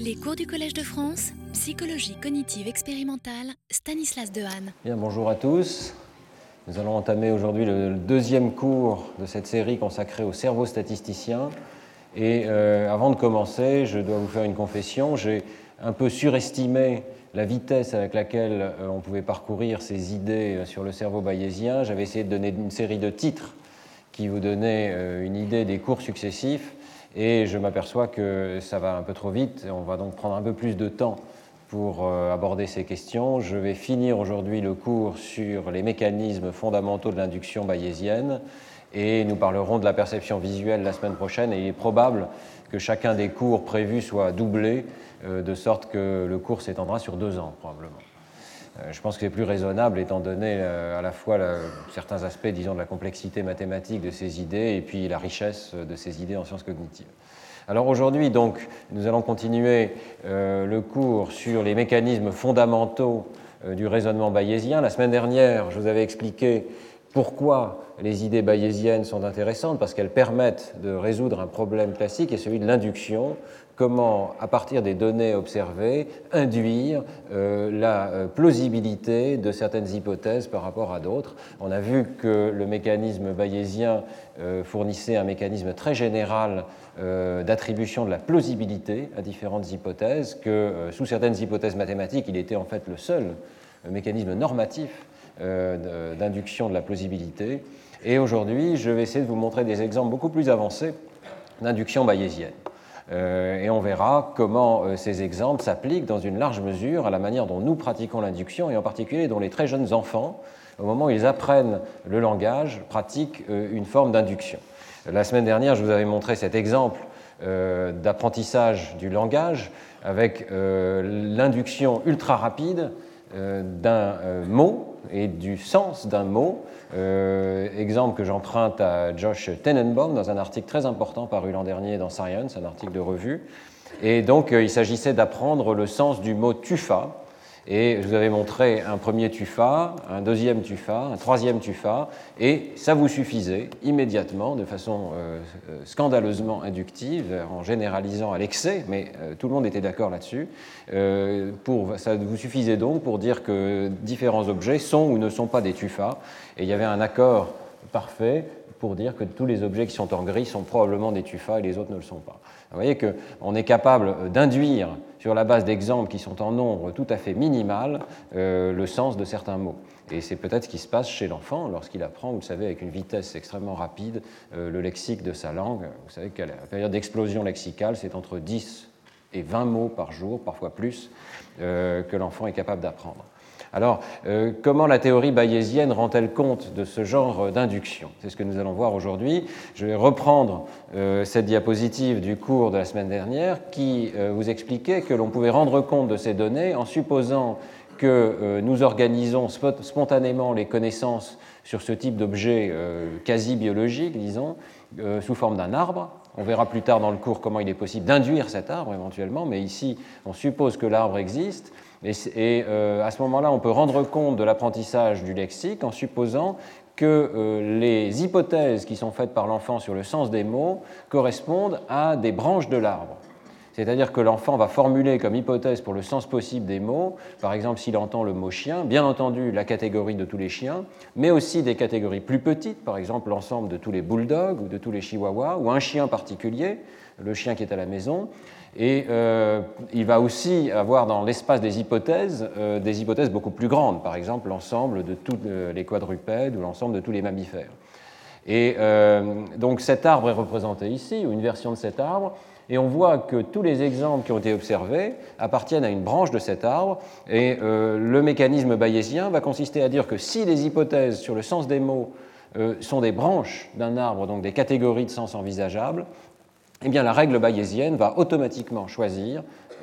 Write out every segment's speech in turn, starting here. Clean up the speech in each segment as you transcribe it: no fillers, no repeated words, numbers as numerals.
Les cours du Collège de France, psychologie cognitive expérimentale, Stanislas Dehaene. Bien, bonjour à tous. Nous allons entamer aujourd'hui le deuxième cours de cette série consacrée au cerveau statisticien. Et avant de commencer, je dois vous faire une confession. J'ai un peu surestimé la vitesse avec laquelle on pouvait parcourir ces idées sur le cerveau bayésien. J'avais essayé de donner une série de titres qui vous donnaient une idée des cours successifs. Et je m'aperçois que ça va un peu trop vite. On va donc prendre un peu plus de temps pour aborder ces questions. Je vais finir aujourd'hui le cours sur les mécanismes fondamentaux de l'induction bayésienne et nous parlerons de la perception visuelle la semaine prochaine. Et il est probable que chacun des cours prévus soit doublé, de sorte que le cours s'étendra sur 2 ans probablement. Je pense que c'est plus raisonnable étant donné à la fois certains aspects, disons, de la complexité mathématique de ces idées et puis la richesse de ces idées en sciences cognitives. Alors aujourd'hui, donc, nous allons continuer le cours sur les mécanismes fondamentaux du raisonnement bayésien. La semaine dernière, je vous avais expliqué pourquoi les idées bayésiennes sont intéressantes, parce qu'elles permettent de résoudre un problème classique, et celui de l'induction. Comment, à partir des données observées, induire la plausibilité de certaines hypothèses par rapport à d'autres. On a vu que le mécanisme bayésien fournissait un mécanisme très général d'attribution de la plausibilité à différentes hypothèses, que sous certaines hypothèses mathématiques, il était en fait le seul mécanisme normatif d'induction de la plausibilité. Et aujourd'hui, je vais essayer de vous montrer des exemples beaucoup plus avancés d'induction bayésienne. Et on verra comment ces exemples s'appliquent dans une large mesure à la manière dont nous pratiquons l'induction, et en particulier dont les très jeunes enfants, au moment où ils apprennent le langage, pratiquent une forme d'induction. La semaine dernière, je vous avais montré cet exemple d'apprentissage du langage avec l'induction ultra rapide d'un mot et du sens d'un mot, exemple que j'emprunte à Josh Tenenbaum dans un article très important paru l'an dernier dans Science, un article de revue. Et donc il s'agissait d'apprendre le sens du mot tufa. Et je vous avais montré un premier tufa, un deuxième tufa, un troisième tufa, et ça vous suffisait immédiatement, de façon scandaleusement inductive, en généralisant à l'excès, mais tout le monde était d'accord là-dessus. Ça vous suffisait donc pour dire que différents objets sont ou ne sont pas des tufas, et il y avait un accord parfait pour dire que tous les objets qui sont en gris sont probablement des tufas et les autres ne le sont pas. Vous voyez qu'on est capable d'induire, sur la base d'exemples qui sont en nombre tout à fait minimal, le sens de certains mots. Et c'est peut-être ce qui se passe chez l'enfant lorsqu'il apprend, vous le savez, avec une vitesse extrêmement rapide, le lexique de sa langue. Vous savez qu'à la période d'explosion lexicale, c'est entre 10 et 20 mots par jour, parfois plus, que l'enfant est capable d'apprendre. Alors, comment la théorie bayésienne rend-elle compte de ce genre d'induction? C'est ce que nous allons voir aujourd'hui. Je vais reprendre cette diapositive du cours de la semaine dernière qui vous expliquait que l'on pouvait rendre compte de ces données en supposant que nous organisons spontanément les connaissances sur ce type d'objet quasi biologique, disons, sous forme d'un arbre. On verra plus tard dans le cours comment il est possible d'induire cet arbre éventuellement, mais ici, on suppose que l'arbre existe. Et à ce moment-là, on peut rendre compte de l'apprentissage du lexique en supposant que les hypothèses qui sont faites par l'enfant sur le sens des mots correspondent à des branches de l'arbre. C'est-à-dire que l'enfant va formuler comme hypothèse pour le sens possible des mots, par exemple s'il entend le mot chien, bien entendu la catégorie de tous les chiens, mais aussi des catégories plus petites, par exemple l'ensemble de tous les bulldogs ou de tous les chihuahuas, ou un chien particulier, le chien qui est à la maison. Et il va aussi avoir dans l'espace des hypothèses beaucoup plus grandes, par exemple l'ensemble de tous les quadrupèdes ou l'ensemble de tous les mammifères. Et donc cet arbre est représenté ici, ou une version de cet arbre, et on voit que tous les exemples qui ont été observés appartiennent à une branche de cet arbre, et le mécanisme bayésien va consister à dire que si les hypothèses sur le sens des mots sont des branches d'un arbre, donc des catégories de sens envisageables, eh bien, la règle bayésienne va automatiquement choisir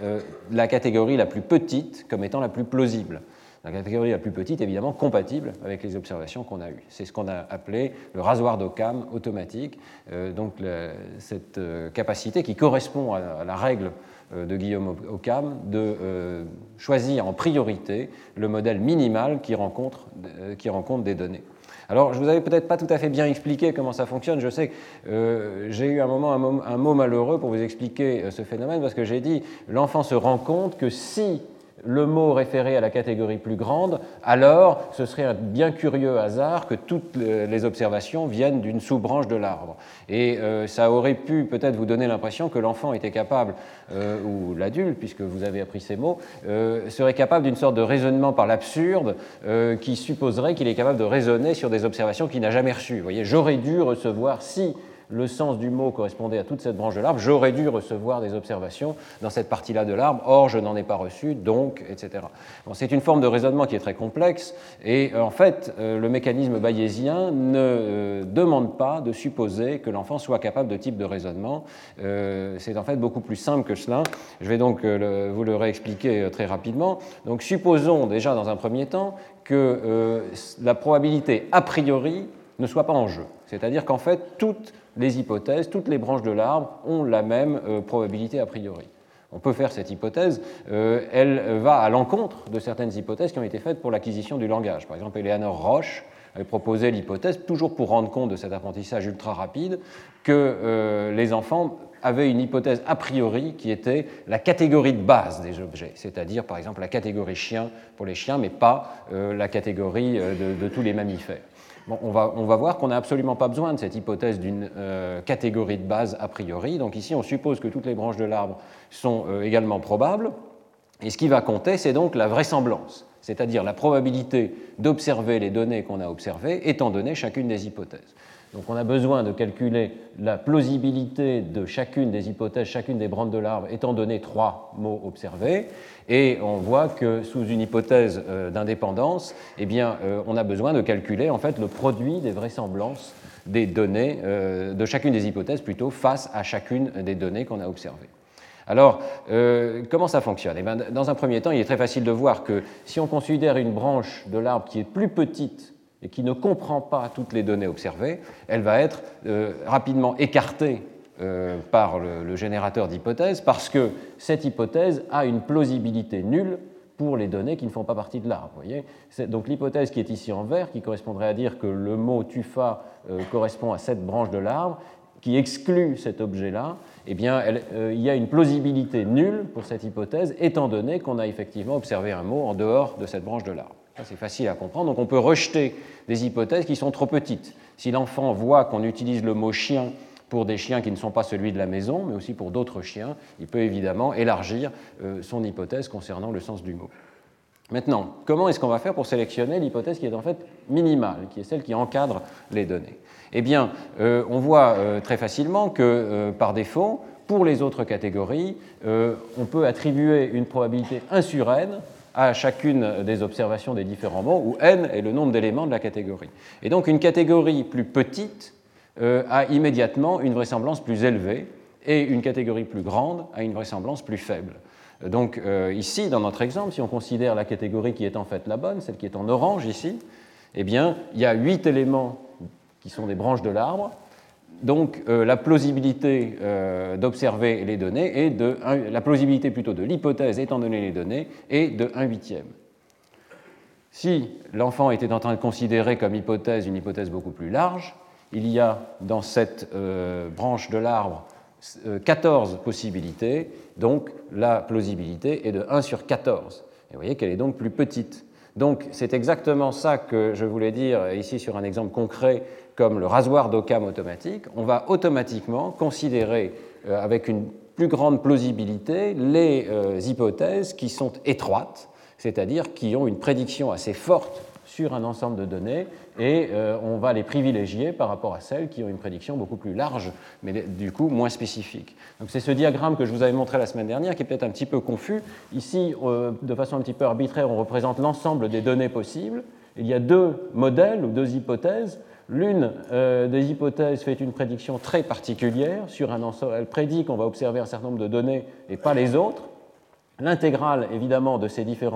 la catégorie la plus petite comme étant la plus plausible. La catégorie la plus petite, évidemment, compatible avec les observations qu'on a eues. C'est ce qu'on a appelé le rasoir d'Occam automatique, donc cette capacité qui correspond à la règle de Guillaume Occam de choisir en priorité le modèle minimal qui rend compte des données. Alors, je ne vous avais peut-être pas tout à fait bien expliqué comment ça fonctionne. Je sais que j'ai eu un mot malheureux pour vous expliquer ce phénomène, parce que j'ai dit l'enfant se rend compte que si le mot référé à la catégorie plus grande, alors ce serait un bien curieux hasard que toutes les observations viennent d'une sous-branche de l'arbre. Et ça aurait pu peut-être vous donner l'impression que l'enfant était capable, ou l'adulte, puisque vous avez appris ces mots, serait capable d'une sorte de raisonnement par l'absurde qui supposerait qu'il est capable de raisonner sur des observations qu'il n'a jamais reçues. Vous voyez, j'aurais dû recevoir, si le sens du mot correspondait à toute cette branche de l'arbre, j'aurais dû recevoir des observations dans cette partie-là de l'arbre, or je n'en ai pas reçu, donc, etc. Bon, c'est une forme de raisonnement qui est très complexe, et en fait, le mécanisme bayésien ne demande pas de supposer que l'enfant soit capable de type de raisonnement. C'est en fait beaucoup plus simple que cela. Je vais donc vous le réexpliquer très rapidement. Donc, supposons déjà dans un premier temps que la probabilité a priori ne soit pas en jeu. C'est-à-dire qu'en fait, toutes les hypothèses, toutes les branches de l'arbre ont la même probabilité a priori. On peut faire cette hypothèse, elle va à l'encontre de certaines hypothèses qui ont été faites pour l'acquisition du langage. Par exemple, Eleanor Roche avait proposé l'hypothèse, toujours pour rendre compte de cet apprentissage ultra rapide, que les enfants avaient une hypothèse a priori qui était la catégorie de base des objets, c'est-à-dire par exemple la catégorie chien pour les chiens, mais pas la catégorie de tous les mammifères. Bon, on va voir qu'on n'a absolument pas besoin de cette hypothèse d'une catégorie de base a priori. Donc ici, on suppose que toutes les branches de l'arbre sont également probables. Et ce qui va compter, c'est donc la vraisemblance, c'est-à-dire la probabilité d'observer les données qu'on a observées, étant donné chacune des hypothèses. Donc on a besoin de calculer la plausibilité de chacune des hypothèses, chacune des branches de l'arbre, étant donné 3 mots observés. Et on voit que sous une hypothèse d'indépendance, eh bien, on a besoin de calculer en fait le produit des vraisemblances des données, de chacune des hypothèses plutôt, face à chacune des données qu'on a observées. Alors, comment ça fonctionne? Eh bien, dans un premier temps, il est très facile de voir que si on considère une branche de l'arbre qui est plus petite et qui ne comprend pas toutes les données observées, elle va être rapidement écartée par le générateur d'hypothèses parce que cette hypothèse a une plausibilité nulle pour les données qui ne font pas partie de l'arbre. Donc l'hypothèse qui est ici en vert, qui correspondrait à dire que le mot tufa correspond à cette branche de l'arbre, qui exclut cet objet-là, eh bien, il y a une plausibilité nulle pour cette hypothèse, étant donné qu'on a effectivement observé un mot en dehors de cette branche de l'arbre. C'est facile à comprendre. Donc on peut rejeter des hypothèses qui sont trop petites. Si l'enfant voit qu'on utilise le mot chien pour des chiens qui ne sont pas celui de la maison, mais aussi pour d'autres chiens, il peut évidemment élargir son hypothèse concernant le sens du mot. Maintenant, comment est-ce qu'on va faire pour sélectionner l'hypothèse qui est en fait minimale, qui est celle qui encadre les données? Eh bien, on voit très facilement que, par défaut, pour les autres catégories, on peut attribuer une probabilité 1 sur n à chacune des observations des différents mots, où n est le nombre d'éléments de la catégorie. Et donc, une catégorie plus petite a immédiatement une vraisemblance plus élevée, et une catégorie plus grande a une vraisemblance plus faible. Donc ici, dans notre exemple, si on considère la catégorie qui est en fait la bonne, celle qui est en orange ici, eh bien, il y a 8 éléments qui sont des branches de l'arbre. Donc la plausibilité d'observer les données est la plausibilité plutôt de l'hypothèse étant donné les données est de 1/8. Si l'enfant était en train de considérer comme hypothèse une hypothèse beaucoup plus large, il y a dans cette branche de l'arbre 14 possibilités, donc la plausibilité est de 1 sur 14. Et vous voyez qu'elle est donc plus petite. Donc c'est exactement ça que je voulais dire ici sur un exemple concret comme le rasoir d'Occam automatique. On va automatiquement considérer avec une plus grande plausibilité les hypothèses qui sont étroites, c'est-à-dire qui ont une prédiction assez forte sur un ensemble de données, et on va les privilégier par rapport à celles qui ont une prédiction beaucoup plus large, mais du coup moins spécifique. Donc c'est ce diagramme que je vous avais montré la semaine dernière qui est peut-être un petit peu confus. Ici, de façon un petit peu arbitraire, on représente l'ensemble des données possibles. Il y a 2 modèles ou 2 hypothèses. L'une des hypothèses fait une prédiction très particulière sur un ensemble. Elle prédit qu'on va observer un certain nombre de données et pas les autres. L'intégrale, évidemment, de ces différentes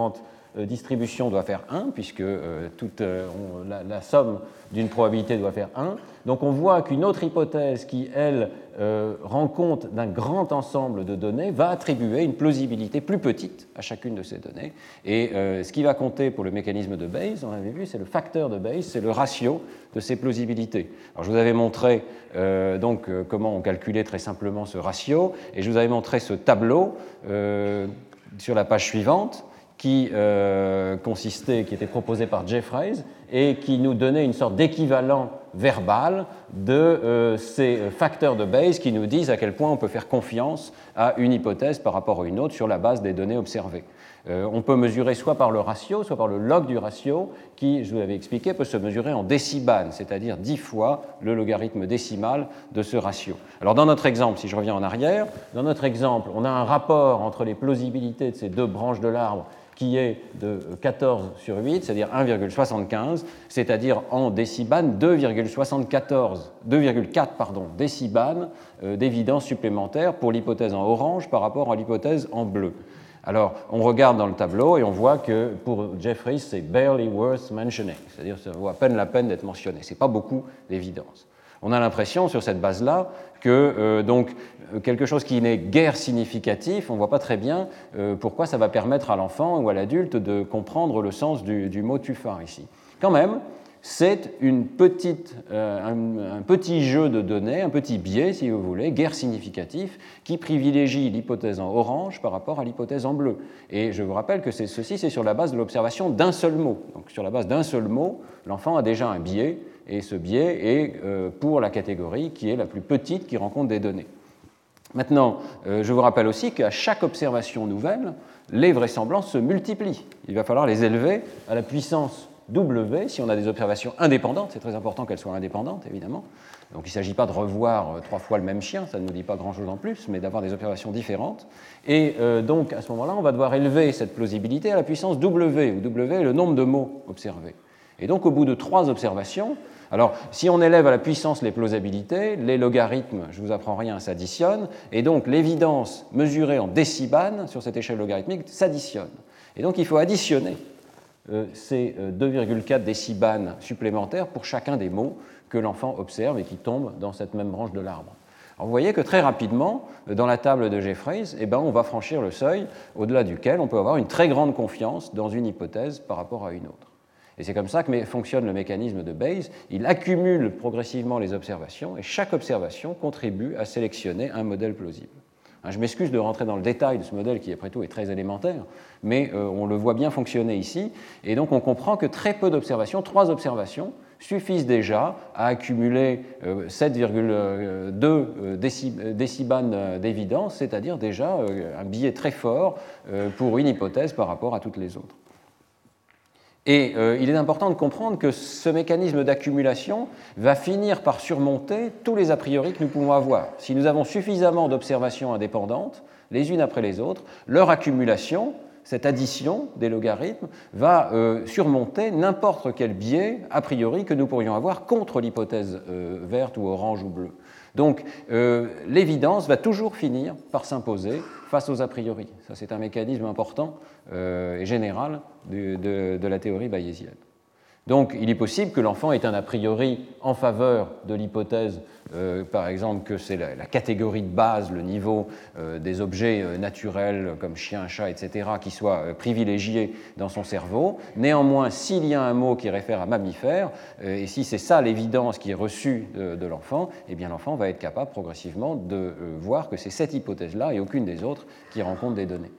distribution doit faire 1, puisque la somme d'une probabilité doit faire 1. Donc on voit qu'une autre hypothèse qui, elle, rend compte d'un grand ensemble de données va attribuer une plausibilité plus petite à chacune de ces données. Et ce qui va compter pour le mécanisme de Bayes, on avait vu, c'est le facteur de Bayes, c'est le ratio de ces plausibilités. Alors je vous avais montré comment on calculait très simplement ce ratio, et je vous avais montré ce tableau sur la page suivante qui était proposé par Jeffreys et qui nous donnait une sorte d'équivalent verbal de ces facteurs de Bayes qui nous disent à quel point on peut faire confiance à une hypothèse par rapport à une autre sur la base des données observées. On peut mesurer soit par le ratio, soit par le log du ratio, qui, je vous l'avais expliqué, peut se mesurer en déciban, c'est-à-dire 10 fois le logarithme décimal de ce ratio. Alors dans notre exemple, si je reviens en arrière, dans notre exemple, on a un rapport entre les plausibilités de ces deux branches de l'arbre qui est de 14 sur 8, c'est-à-dire 1,75, c'est-à-dire en déciban 2,4 déciban d'évidence supplémentaire pour l'hypothèse en orange par rapport à l'hypothèse en bleu. Alors, on regarde dans le tableau et on voit que pour Jeffreys, c'est barely worth mentioning, c'est-à-dire que ça vaut à peine la peine d'être mentionné. Ce n'est pas beaucoup d'évidence. On a l'impression, sur cette base-là, que quelque chose qui n'est guère significatif, on ne voit pas très bien pourquoi ça va permettre à l'enfant ou à l'adulte de comprendre le sens du mot tuphar ici. Quand même, c'est un petit jeu de données, un petit biais, si vous voulez, guère significatif, qui privilégie l'hypothèse en orange par rapport à l'hypothèse en bleu. Et je vous rappelle que ceci, c'est sur la base de l'observation d'un seul mot. Donc sur la base d'un seul mot, l'enfant a déjà un biais, et ce biais est pour la catégorie qui est la plus petite qui rend compte des données. Maintenant, je vous rappelle aussi qu'à chaque observation nouvelle, les vraisemblances se multiplient. Il va falloir les élever à la puissance W si on a des observations indépendantes. C'est très important qu'elles soient indépendantes, évidemment. Donc il ne s'agit pas de revoir 3 fois le même chien, ça ne nous dit pas grand-chose en plus, mais d'avoir des observations différentes. Et donc, à ce moment-là, on va devoir élever cette plausibilité à la puissance W, où W est le nombre de mots observés. Et donc, au bout de 3 observations, alors, si on élève à la puissance les plausibilités, les logarithmes, je ne vous apprends rien, s'additionnent, et donc l'évidence mesurée en déciban sur cette échelle logarithmique s'additionne. Et donc, il faut additionner ces 2,4 déciban supplémentaires pour chacun des mots que l'enfant observe et qui tombent dans cette même branche de l'arbre. Alors, vous voyez que très rapidement, dans la table de Jeffreys, on va franchir le seuil au-delà duquel on peut avoir une très grande confiance dans une hypothèse par rapport à une autre. Et c'est comme ça que fonctionne le mécanisme de Bayes. Il accumule progressivement les observations et chaque observation contribue à sélectionner un modèle plausible. Je m'excuse de rentrer dans le détail de ce modèle qui, après tout, est très élémentaire, mais on le voit bien fonctionner ici. Et donc, on comprend que très peu d'observations, 3 observations, suffisent déjà à accumuler 7,2 déciban d'évidence, c'est-à-dire déjà un biais très fort pour une hypothèse par rapport à toutes les autres. Et il est important de comprendre que ce mécanisme d'accumulation va finir par surmonter tous les a priori que nous pouvons avoir. Si nous avons suffisamment d'observations indépendantes, les unes après les autres, leur accumulation, cette addition des logarithmes, va surmonter n'importe quel biais a priori que nous pourrions avoir contre l'hypothèse verte ou orange ou bleue. Donc l'évidence va toujours finir par s'imposer face aux a priori. Ça, c'est un mécanisme important et général de la théorie bayésienne. Donc il est possible que l'enfant ait un a priori en faveur de l'hypothèse, par exemple, que c'est la catégorie de base, le niveau des objets naturels comme chien, chat, etc., qui soit privilégié dans son cerveau. Néanmoins, s'il y a un mot qui réfère à mammifère, et si c'est ça l'évidence qui est reçue de l'enfant, eh bien l'enfant va être capable progressivement de voir que c'est cette hypothèse-là et aucune des autres qui rend compte des données.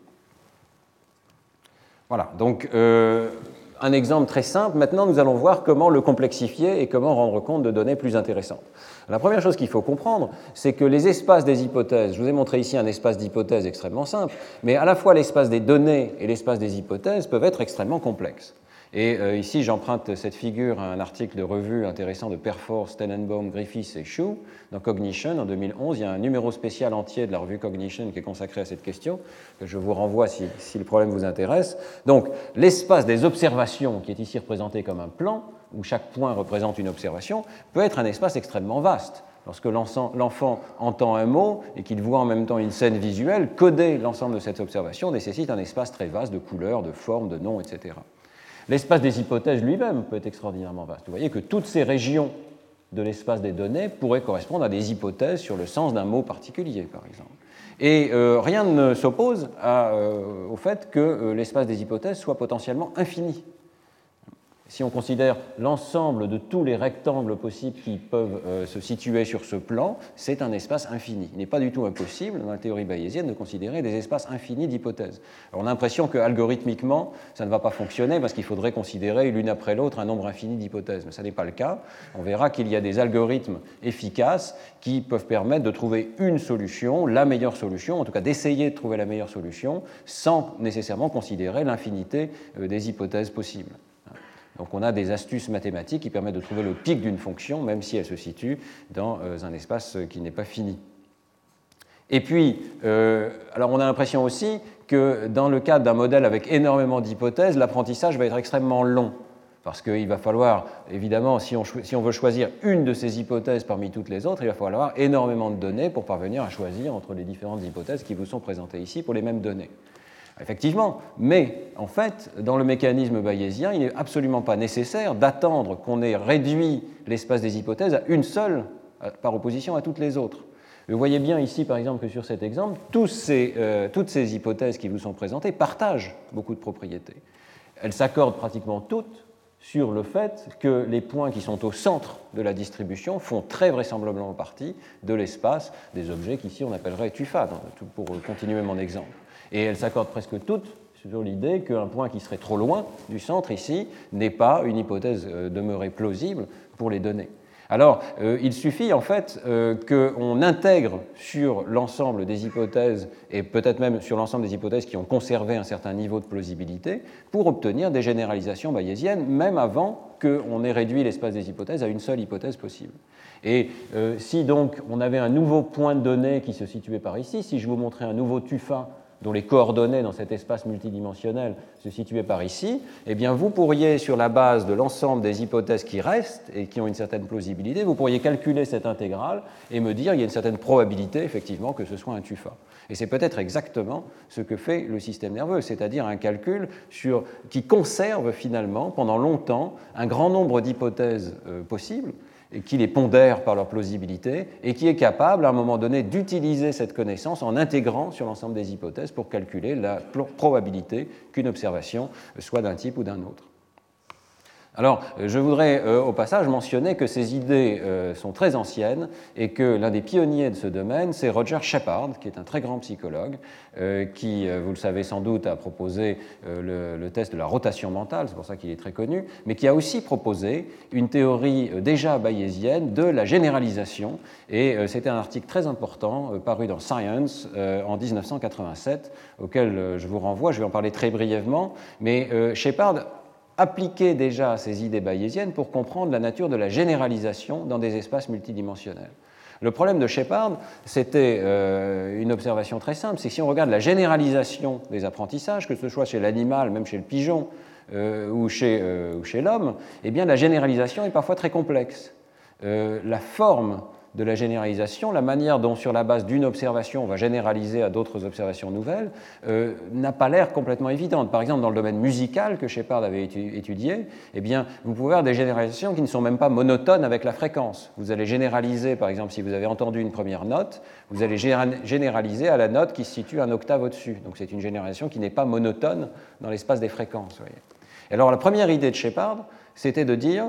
Voilà, donc un exemple très simple. Maintenant, nous allons voir comment le complexifier et comment rendre compte de données plus intéressantes. La première chose qu'il faut comprendre, c'est que les espaces des hypothèses, je vous ai montré ici un espace d'hypothèses extrêmement simple, mais à la fois l'espace des données et l'espace des hypothèses peuvent être extrêmement complexes. Et ici, j'emprunte cette figure à un article de revue intéressant de Perfors, Tenenbaum, Griffiths et Shue dans Cognition en 2011. Il y a un numéro spécial entier de la revue Cognition qui est consacré à cette question, que je vous renvoie si le problème vous intéresse. Donc, l'espace des observations, qui est ici représenté comme un plan, où chaque point représente une observation, peut être un espace extrêmement vaste. lorsque l'enfant entend un mot et qu'il voit en même temps une scène visuelle, coder l'ensemble de cette observation nécessite un espace très vaste de couleurs, de formes, de noms, etc. L'espace des hypothèses lui-même peut être extraordinairement vaste. Vous voyez que toutes ces régions de l'espace des données pourraient correspondre à des hypothèses sur le sens d'un mot particulier, par exemple. Et rien ne s'oppose au fait que l'espace des hypothèses soit potentiellement infini. Si on considère l'ensemble de tous les rectangles possibles qui peuvent se situer sur ce plan, c'est un espace infini. Il n'est pas du tout impossible, dans la théorie bayésienne, de considérer des espaces infinis d'hypothèses. Alors, on a l'impression qu'algorithmiquement, ça ne va pas fonctionner parce qu'il faudrait considérer l'une après l'autre un nombre infini d'hypothèses. Mais ça n'est pas le cas. On verra qu'il y a des algorithmes efficaces qui peuvent permettre de trouver une solution, la meilleure solution, en tout cas d'essayer de trouver la meilleure solution, sans nécessairement considérer l'infinité des hypothèses possibles. Donc on a des astuces mathématiques qui permettent de trouver le pic d'une fonction, même si elle se situe dans un espace qui n'est pas fini. Et puis, alors on a l'impression aussi que dans le cadre d'un modèle avec énormément d'hypothèses, l'apprentissage va être extrêmement long. Parce qu'il va falloir, évidemment, si on veut choisir une de ces hypothèses parmi toutes les autres, il va falloir énormément de données pour parvenir à choisir entre les différentes hypothèses qui vous sont présentées ici pour les mêmes données. Effectivement, mais en fait, dans le mécanisme bayésien, il n'est absolument pas nécessaire d'attendre qu'on ait réduit l'espace des hypothèses à une seule, par opposition à toutes les autres. Vous voyez bien ici, par exemple, que sur cet exemple, toutes ces hypothèses qui vous sont présentées partagent beaucoup de propriétés. Elles s'accordent pratiquement toutes sur le fait que les points qui sont au centre de la distribution font très vraisemblablement partie de l'espace des objets qu'ici on appellerait tufa, pour continuer mon exemple. Et elles s'accordent presque toutes sur l'idée qu'un point qui serait trop loin du centre ici n'est pas une hypothèse demeurée plausible pour les données. Alors, il suffit en fait qu'on intègre sur l'ensemble des hypothèses, et peut-être même sur l'ensemble des hypothèses qui ont conservé un certain niveau de plausibilité, pour obtenir des généralisations bayésiennes, même avant qu'on ait réduit l'espace des hypothèses à une seule hypothèse possible. Et si donc on avait un nouveau point de données qui se situait par ici, si je vous montrais un nouveau tufa dont les coordonnées dans cet espace multidimensionnel se situaient par ici, eh bien vous pourriez, sur la base de l'ensemble des hypothèses qui restent et qui ont une certaine plausibilité, vous pourriez calculer cette intégrale et me dire qu'il y a une certaine probabilité, effectivement, que ce soit un tufa. Et c'est peut-être exactement ce que fait le système nerveux, c'est-à-dire un calcul qui conserve finalement, pendant longtemps, un grand nombre d'hypothèses possibles, et qui les pondère par leur plausibilité, et qui est capable, à un moment donné, d'utiliser cette connaissance en intégrant sur l'ensemble des hypothèses pour calculer la probabilité qu'une observation soit d'un type ou d'un autre. Alors, je voudrais au passage mentionner que ces idées sont très anciennes et que l'un des pionniers de ce domaine, c'est Roger Shepard, qui est un très grand psychologue, qui, vous le savez sans doute, a proposé le test de la rotation mentale, c'est pour ça qu'il est très connu, mais qui a aussi proposé une théorie déjà bayésienne de la généralisation, et c'était un article très important paru dans Science en 1987, auquel je vous renvoie, je vais en parler très brièvement, mais Shepard appliquer déjà ces idées bayésiennes pour comprendre la nature de la généralisation dans des espaces multidimensionnels. Le problème de Shepard, c'était une observation très simple, c'est que si on regarde la généralisation des apprentissages, que ce soit chez l'animal, même chez le pigeon ou chez l'homme, eh bien la généralisation est parfois très complexe. La forme de la généralisation, la manière dont sur la base d'une observation on va généraliser à d'autres observations nouvelles, n'a pas l'air complètement évidente. Par exemple, dans le domaine musical que Shepard avait étudié, eh bien, vous pouvez avoir des généralisations qui ne sont même pas monotones avec la fréquence. Vous allez généraliser, par exemple, si vous avez entendu une première note, vous allez généraliser à la note qui se situe un octave au-dessus. Donc c'est une généralisation qui n'est pas monotone dans l'espace des fréquences. Vous voyez. Alors la première idée de Shepard, c'était de dire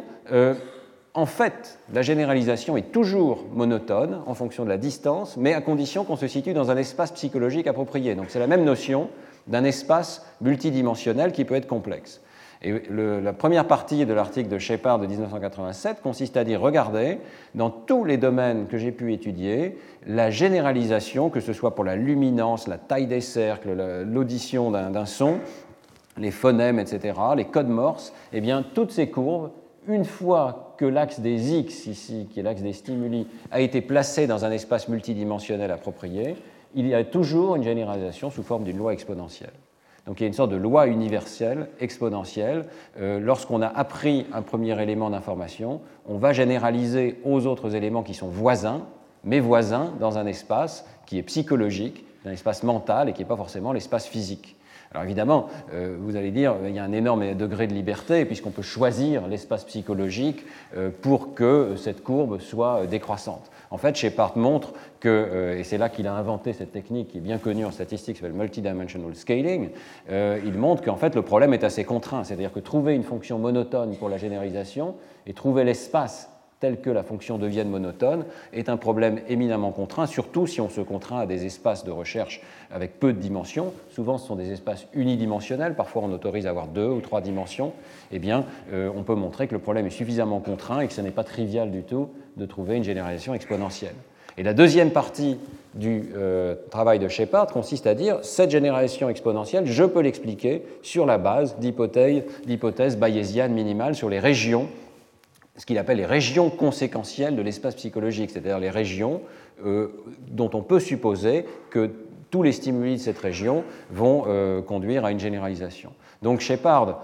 en fait, la généralisation est toujours monotone en fonction de la distance, mais à condition qu'on se situe dans un espace psychologique approprié. Donc c'est la même notion d'un espace multidimensionnel qui peut être complexe. Et la première partie de l'article de Shepard de 1987 consiste à dire, regardez, dans tous les domaines que j'ai pu étudier, la généralisation, que ce soit pour la luminance, la taille des cercles, l'audition d'un son, les phonèmes, etc., les codes morse, eh bien, toutes ces courbes, une fois que l'axe des X, ici, qui est l'axe des stimuli, a été placé dans un espace multidimensionnel approprié, il y a toujours une généralisation sous forme d'une loi exponentielle. Donc il y a une sorte de loi universelle, exponentielle. Lorsqu'on a appris un premier élément d'information, on va généraliser aux autres éléments qui sont voisins, mais voisins dans un espace qui est psychologique, un espace mental et qui n'est pas forcément l'espace physique. Alors évidemment, vous allez dire qu'il y a un énorme degré de liberté puisqu'on peut choisir l'espace psychologique pour que cette courbe soit décroissante. En fait, Shepard montre que, et c'est là qu'il a inventé cette technique qui est bien connue en statistique, qui s'appelle multidimensional scaling, il montre qu'en fait le problème est assez contraint, c'est-à-dire que trouver une fonction monotone pour la généralisation et trouver l'espace tel que la fonction devienne monotone, est un problème éminemment contraint, surtout si on se contraint à des espaces de recherche avec peu de dimensions. Souvent, ce sont des espaces unidimensionnels, parfois on autorise à avoir 2 ou 3 dimensions. Eh bien, on peut montrer que le problème est suffisamment contraint et que ce n'est pas trivial du tout de trouver une généralisation exponentielle. Et la deuxième partie du travail de Shepard consiste à dire cette généralisation exponentielle, je peux l'expliquer sur la base d'hypothèses bayésianes minimales sur les régions, ce qu'il appelle les régions conséquentielles de l'espace psychologique, c'est-à-dire les régions dont on peut supposer que tous les stimuli de cette région vont conduire à une généralisation. Donc Shepard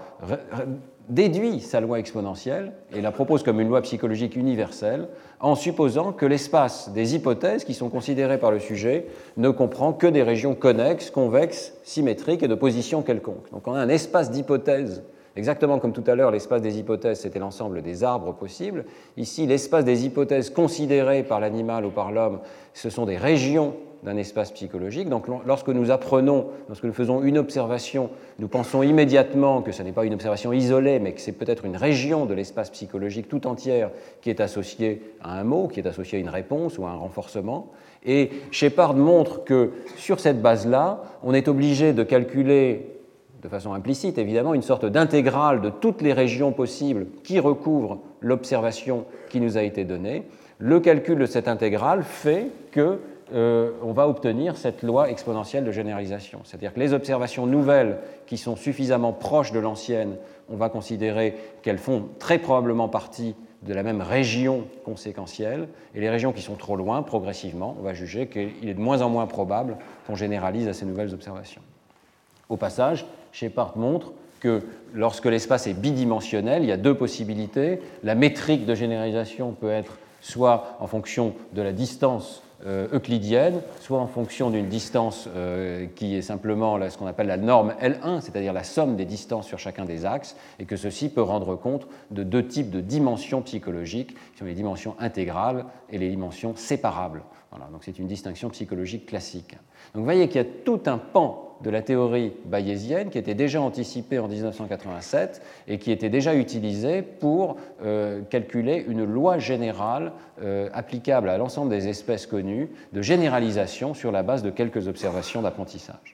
déduit sa loi exponentielle et la propose comme une loi psychologique universelle en supposant que l'espace des hypothèses qui sont considérées par le sujet ne comprend que des régions connexes, convexes, symétriques et de position quelconque. Donc on a un espace d'hypothèses. Exactement comme tout à l'heure, l'espace des hypothèses, c'était l'ensemble des arbres possibles. Ici, l'espace des hypothèses considérées par l'animal ou par l'homme, ce sont des régions d'un espace psychologique. Donc, lorsque nous apprenons, lorsque nous faisons une observation, nous pensons immédiatement que ce n'est pas une observation isolée, mais que c'est peut-être une région de l'espace psychologique tout entière qui est associée à un mot, qui est associée à une réponse ou à un renforcement. Et Shepard montre que sur cette base-là, on est obligé de calculer de façon implicite, évidemment, une sorte d'intégrale de toutes les régions possibles qui recouvrent l'observation qui nous a été donnée. Le calcul de cette intégrale fait qu'on va obtenir cette loi exponentielle de généralisation. C'est-à-dire que les observations nouvelles qui sont suffisamment proches de l'ancienne, on va considérer qu'elles font très probablement partie de la même région conséquentielle, et les régions qui sont trop loin, progressivement, on va juger qu'il est de moins en moins probable qu'on généralise à ces nouvelles observations. Au passage, Shepard montre que lorsque l'espace est bidimensionnel, il y a 2 possibilités. La métrique de généralisation peut être soit en fonction de la distance euclidienne, soit en fonction d'une distance qui est simplement ce qu'on appelle la norme L1, c'est-à-dire la somme des distances sur chacun des axes, et que ceci peut rendre compte de 2 types de dimensions psychologiques, qui sont les dimensions intégrales et les dimensions séparables. Voilà, donc c'est une distinction psychologique classique. Donc vous voyez qu'il y a tout un pan de la théorie bayésienne qui était déjà anticipée en 1987 et qui était déjà utilisée pour calculer une loi générale applicable à l'ensemble des espèces connues de généralisation sur la base de quelques observations d'apprentissage.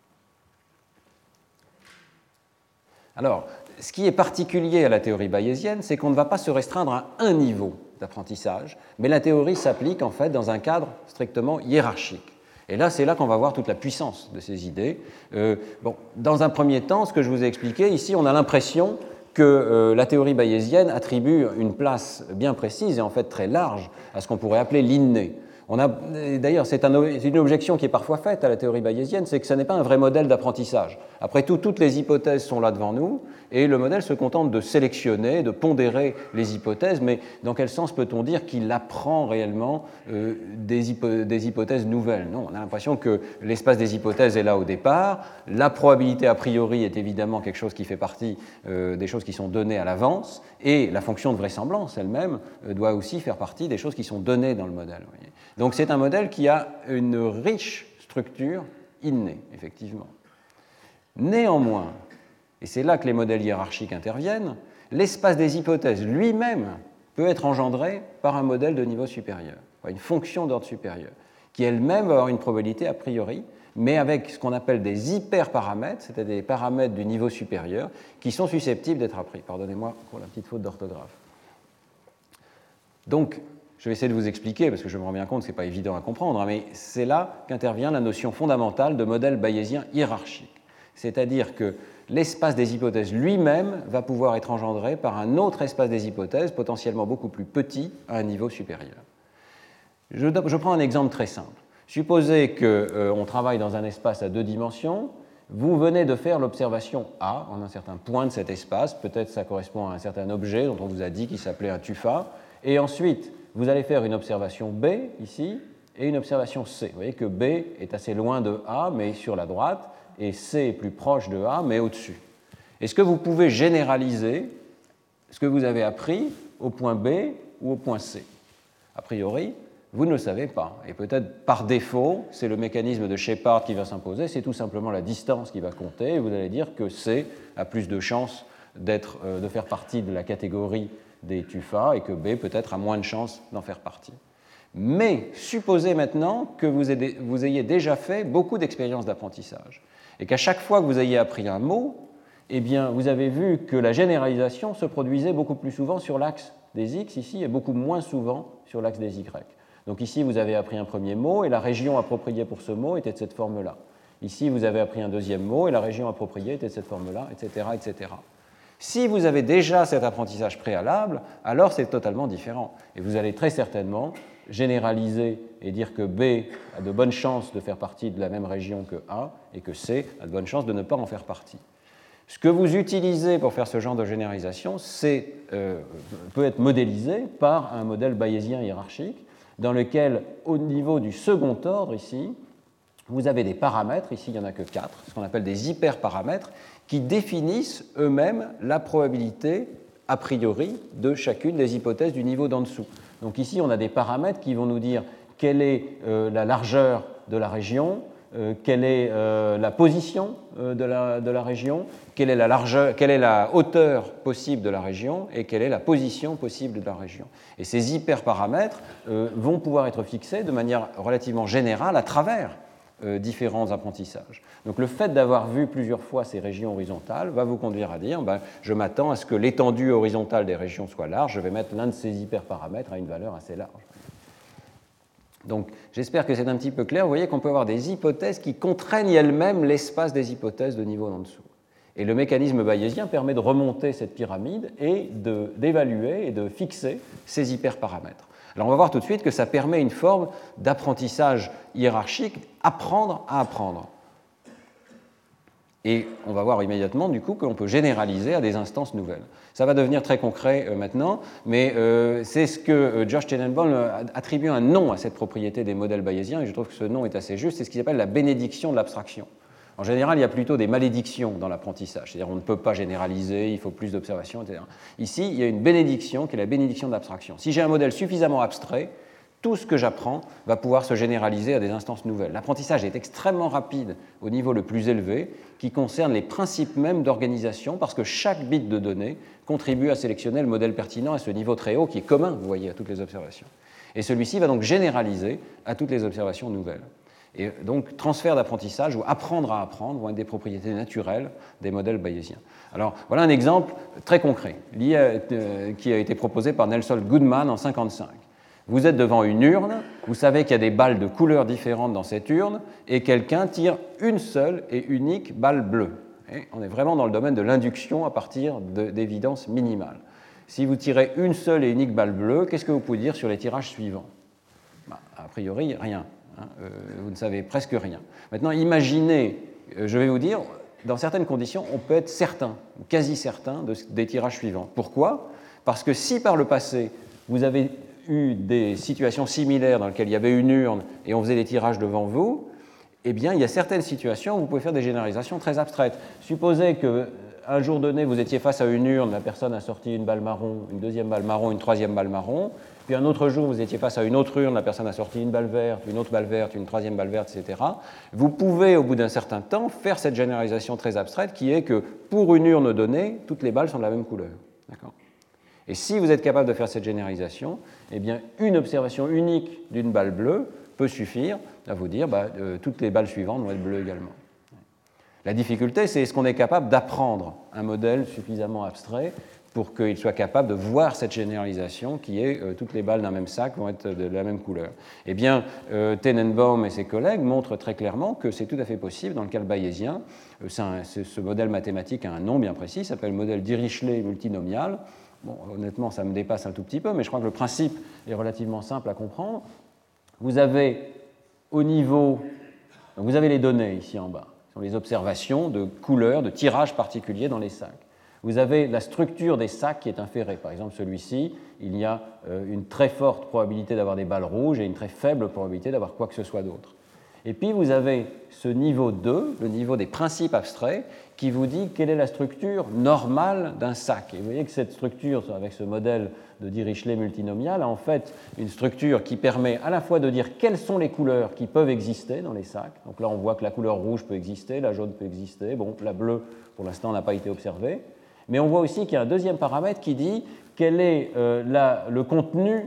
Alors, ce qui est particulier à la théorie bayésienne, c'est qu'on ne va pas se restreindre à un niveau d'apprentissage, mais la théorie s'applique en fait dans un cadre strictement hiérarchique. Et là, c'est là qu'on va voir toute la puissance de ces idées. Dans un premier temps, ce que je vous ai expliqué, ici, on a l'impression que la théorie bayésienne attribue une place bien précise et en fait très large à ce qu'on pourrait appeler l'inné. D'ailleurs, c'est une objection qui est parfois faite à la théorie bayésienne, c'est que ce n'est pas un vrai modèle d'apprentissage. Après tout, toutes les hypothèses sont là devant nous, et le modèle se contente de sélectionner, de pondérer les hypothèses, mais dans quel sens peut-on dire qu'il apprend réellement des hypothèses nouvelles? Non, on a l'impression que l'espace des hypothèses est là au départ, la probabilité a priori est évidemment quelque chose qui fait partie des choses qui sont données à l'avance, et la fonction de vraisemblance elle-même doit aussi faire partie des choses qui sont données dans le modèle. Vous voyez. Donc c'est un modèle qui a une riche structure innée, effectivement. Néanmoins, et c'est là que les modèles hiérarchiques interviennent, l'espace des hypothèses lui-même peut être engendré par un modèle de niveau supérieur, une fonction d'ordre supérieur, qui elle-même va avoir une probabilité a priori, mais avec ce qu'on appelle des hyperparamètres, c'est-à-dire des paramètres du niveau supérieur, qui sont susceptibles d'être appris. Pardonnez-moi pour la petite faute d'orthographe. Donc, je vais essayer de vous expliquer, parce que je me rends bien compte que ce n'est pas évident à comprendre, mais c'est là qu'intervient la notion fondamentale de modèle bayésien hiérarchique. C'est-à-dire que l'espace des hypothèses lui-même va pouvoir être engendré par un autre espace des hypothèses, potentiellement beaucoup plus petit, à un niveau supérieur. Je prends un exemple très simple. Supposez qu'on travaille dans un espace à 2 dimensions vous venez de faire l'observation A en un certain point de cet espace, peut-être ça correspond à un certain objet dont on vous a dit qu'il s'appelait un tufa, et ensuite vous allez faire une observation B ici et une observation C. Vous voyez que B est assez loin de A mais sur la droite et C est plus proche de A mais au-dessus. Est-ce que vous pouvez généraliser ce que vous avez appris au point B ou au point C? A priori, vous ne le savez pas. Et peut-être par défaut, c'est le mécanisme de Shepard qui va s'imposer, c'est tout simplement la distance qui va compter, et vous allez dire que C a plus de chances de faire partie de la catégorie des tufas et que B peut-être a moins de chances d'en faire partie. Mais supposez maintenant que vous ayez déjà fait beaucoup d'expériences d'apprentissage et qu'à chaque fois que vous ayez appris un mot, eh bien, vous avez vu que la généralisation se produisait beaucoup plus souvent sur l'axe des X ici et beaucoup moins souvent sur l'axe des Y. Donc ici, vous avez appris un premier mot et la région appropriée pour ce mot était de cette forme-là. Ici, vous avez appris un deuxième mot et la région appropriée était de cette forme-là, etc., etc. Si vous avez déjà cet apprentissage préalable, alors c'est totalement différent. Et vous allez très certainement généraliser et dire que B a de bonnes chances de faire partie de la même région que A et que C a de bonnes chances de ne pas en faire partie. Ce que vous utilisez pour faire ce genre de généralisation peut être modélisé par un modèle bayésien hiérarchique dans lequel, au niveau du second ordre, ici, vous avez des paramètres, ici il n'y en a que 4, ce qu'on appelle des hyperparamètres, qui définissent eux-mêmes la probabilité a priori de chacune des hypothèses du niveau d'en dessous. Donc ici, on a des paramètres qui vont nous dire quelle est la largeur de la région, quelle est la position de la région, quelle est la hauteur possible de la région et quelle est la position possible de la région. Et ces hyperparamètres vont pouvoir être fixés de manière relativement générale à travers différents apprentissages. Donc le fait d'avoir vu plusieurs fois ces régions horizontales va vous conduire à dire je m'attends à ce que l'étendue horizontale des régions soit large, je vais mettre l'un de ces hyperparamètres à une valeur assez large. Donc j'espère que c'est un petit peu clair. Vous voyez qu'on peut avoir des hypothèses qui contraignent elles-mêmes l'espace des hypothèses de niveau en dessous. Et le mécanisme bayésien permet de remonter cette pyramide et d'évaluer et de fixer ces hyperparamètres. Alors on va voir tout de suite que ça permet une forme d'apprentissage hiérarchique, apprendre à apprendre. Et on va voir immédiatement du coup qu'on peut généraliser à des instances nouvelles. Ça va devenir très concret maintenant, mais c'est ce que George Tenenbaum attribue un nom à cette propriété des modèles bayésiens, et je trouve que ce nom est assez juste, c'est ce qu'il appelle la bénédiction de l'abstraction. En général, il y a plutôt des malédictions dans l'apprentissage, c'est-à-dire on ne peut pas généraliser, il faut plus d'observations, etc. Ici, il y a une bénédiction qui est la bénédiction de l'abstraction. Si j'ai un modèle suffisamment abstrait, tout ce que j'apprends va pouvoir se généraliser à des instances nouvelles. L'apprentissage est extrêmement rapide au niveau le plus élevé, qui concerne les principes mêmes d'organisation, parce que chaque bit de données contribue à sélectionner le modèle pertinent à ce niveau très haut qui est commun, vous voyez, à toutes les observations. Et celui-ci va donc généraliser à toutes les observations nouvelles. Et donc, transfert d'apprentissage ou apprendre à apprendre vont être des propriétés naturelles des modèles bayésiens. Alors, voilà un exemple très concret qui a été proposé par Nelson Goodman en 1955. Vous êtes devant une urne, vous savez qu'il y a des balles de couleurs différentes dans cette urne, et quelqu'un tire une seule et unique balle bleue. Et on est vraiment dans le domaine de l'induction à partir d'évidences minimales. Si vous tirez une seule et unique balle bleue, qu'est-ce que vous pouvez dire sur les tirages suivants? A priori, rien. Vous ne savez presque rien. Maintenant, imaginez, je vais vous dire, dans certaines conditions, on peut être certain, quasi certain, des tirages suivants. Pourquoi? Parce que si par le passé, vous avez eu des situations similaires dans lesquelles il y avait une urne et on faisait des tirages devant vous, eh bien, il y a certaines situations où vous pouvez faire des généralisations très abstraites. Supposez qu'un jour donné, vous étiez face à une urne, la personne a sorti une balle marron, une deuxième balle marron, une troisième balle marron, puis un autre jour, vous étiez face à une autre urne, la personne a sorti une balle verte, une autre balle verte, une troisième balle verte, etc. Vous pouvez, au bout d'un certain temps, faire cette généralisation très abstraite qui est que pour une urne donnée, toutes les balles sont de la même couleur. D'accord ? Et si vous êtes capable de faire cette généralisation, eh bien, une observation unique d'une balle bleue peut suffire à vous dire toutes les balles suivantes vont être bleues également. La difficulté, c'est est-ce qu'on est capable d'apprendre un modèle suffisamment abstrait pour qu'il soit capable de voir cette généralisation qui est toutes les balles d'un même sac vont être de la même couleur. Eh bien, Tenenbaum et ses collègues montrent très clairement que c'est tout à fait possible dans le cas bayésien. Ce modèle mathématique a un nom bien précis, il s'appelle le modèle Dirichlet multinomial. Bon, honnêtement, ça me dépasse un tout petit peu, mais je crois que le principe est relativement simple à comprendre. Vous avez au niveau, vous avez les données ici en bas. Ce sont les observations de couleurs, de tirages particuliers dans les sacs. Vous avez la structure des sacs qui est inférée. Par exemple, celui-ci, il y a une très forte probabilité d'avoir des balles rouges et une très faible probabilité d'avoir quoi que ce soit d'autre. Et puis vous avez ce niveau 2, le niveau des principes abstraits, qui vous dit quelle est la structure normale d'un sac. Et vous voyez que cette structure, avec ce modèle de Dirichlet multinomial, a en fait une structure qui permet à la fois de dire quelles sont les couleurs qui peuvent exister dans les sacs. Donc là, on voit que la couleur rouge peut exister, la jaune peut exister, bon, la bleue, pour l'instant, n'a pas été observée. Mais on voit aussi qu'il y a un deuxième paramètre qui dit quel est le contenu,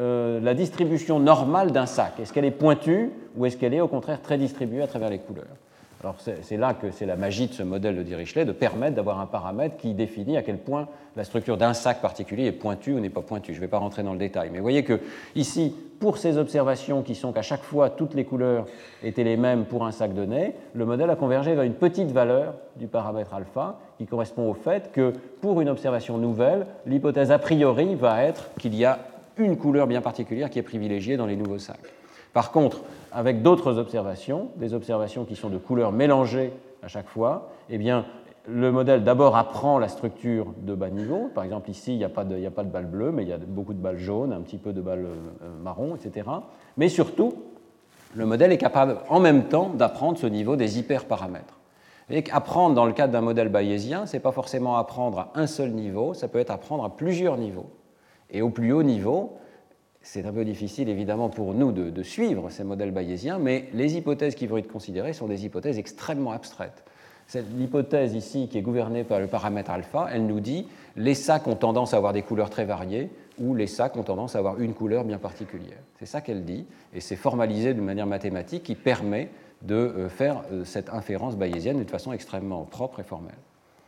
la distribution normale d'un sac. Est-ce qu'elle est pointue ou est-ce qu'elle est au contraire très distribuée à travers les couleurs? Alors c'est là que c'est la magie de ce modèle de Dirichlet, de permettre d'avoir un paramètre qui définit à quel point la structure d'un sac particulier est pointue ou n'est pas pointue. Je ne vais pas rentrer dans le détail, mais vous voyez que ici, pour ces observations qui sont qu'à chaque fois toutes les couleurs étaient les mêmes pour un sac donné, le modèle a convergé vers une petite valeur du paramètre alpha qui correspond au fait que pour une observation nouvelle, l'hypothèse a priori va être qu'il y a une couleur bien particulière qui est privilégiée dans les nouveaux sacs. Par contre, avec d'autres observations, des observations qui sont de couleurs mélangées à chaque fois, eh bien, le modèle d'abord apprend la structure de bas niveau. Par exemple, ici, il n'y a pas de balles bleues, mais il y a beaucoup de balles jaunes, un petit peu de balles marron, etc. Mais surtout, le modèle est capable en même temps d'apprendre ce niveau des hyperparamètres. Et apprendre dans le cadre d'un modèle bayésien, ce n'est pas forcément apprendre à un seul niveau, ça peut être apprendre à plusieurs niveaux. Et au plus haut niveau, c'est un peu difficile évidemment pour nous de suivre ces modèles bayésiens, mais les hypothèses qui vont être considérées sont des hypothèses extrêmement abstraites. L'hypothèse ici qui est gouvernée par le paramètre alpha, elle nous dit les sacs ont tendance à avoir des couleurs très variées ou les sacs ont tendance à avoir une couleur bien particulière. C'est ça qu'elle dit, et c'est formalisé d'une manière mathématique qui permet de faire cette inférence bayésienne d'une façon extrêmement propre et formelle.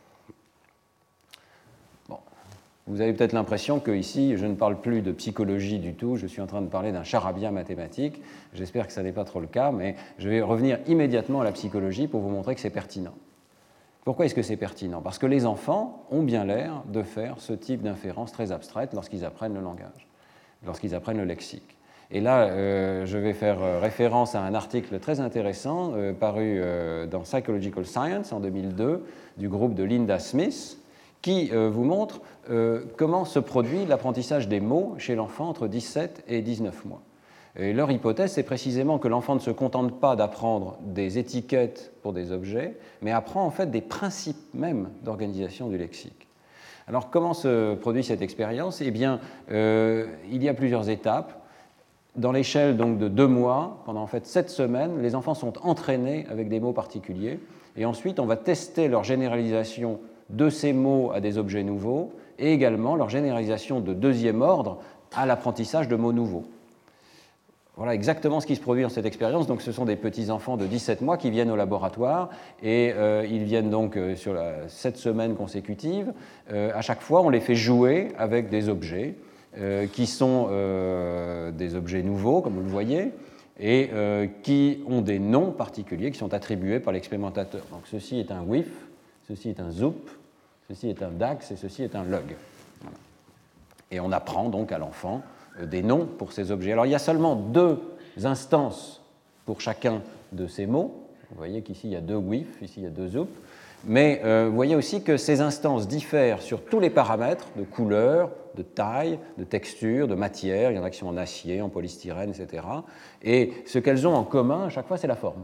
Vous avez peut-être l'impression que ici, je ne parle plus de psychologie du tout, je suis en train de parler d'un charabia mathématique. J'espère que ça n'est pas trop le cas, mais je vais revenir immédiatement à la psychologie pour vous montrer que c'est pertinent. Pourquoi est-ce que c'est pertinent? Parce que les enfants ont bien l'air de faire ce type d'inférence très abstraite lorsqu'ils apprennent le langage, lorsqu'ils apprennent le lexique. Et là, je vais faire référence à un article très intéressant paru dans Psychological Science en 2002 du groupe de Linda Smith, qui vous montre comment se produit l'apprentissage des mots chez l'enfant entre 17 et 19 mois. Et leur hypothèse, c'est précisément que l'enfant ne se contente pas d'apprendre des étiquettes pour des objets, mais apprend en fait des principes même d'organisation du lexique. Alors comment se produit cette expérience? Eh bien, il y a plusieurs étapes. Dans l'échelle donc de 2 mois, pendant en fait 7 semaines, les enfants sont entraînés avec des mots particuliers, et ensuite on va tester leur généralisation de ces mots à des objets nouveaux et également leur généralisation de deuxième ordre à l'apprentissage de mots nouveaux. Voilà exactement ce qui se produit dans cette expérience. Donc, ce sont des petits-enfants de 17 mois qui viennent au laboratoire et ils viennent donc sur 7 semaines consécutives. À chaque fois, on les fait jouer avec des objets qui sont des objets nouveaux, comme vous le voyez, et qui ont des noms particuliers qui sont attribués par l'expérimentateur. Donc, ceci est un whiff, ceci est un zoop, ceci est un dax et ceci est un log. Voilà. Et on apprend donc à l'enfant des noms pour ces objets. Alors il y a seulement 2 instances pour chacun de ces mots. Vous voyez qu'ici il y a 2 whiff, ici il y a 2 zoop. Mais vous voyez aussi que ces instances diffèrent sur tous les paramètres de couleur, de taille, de texture, de matière. Il y en a qui sont en acier, en polystyrène, etc. Et ce qu'elles ont en commun à chaque fois, c'est la forme.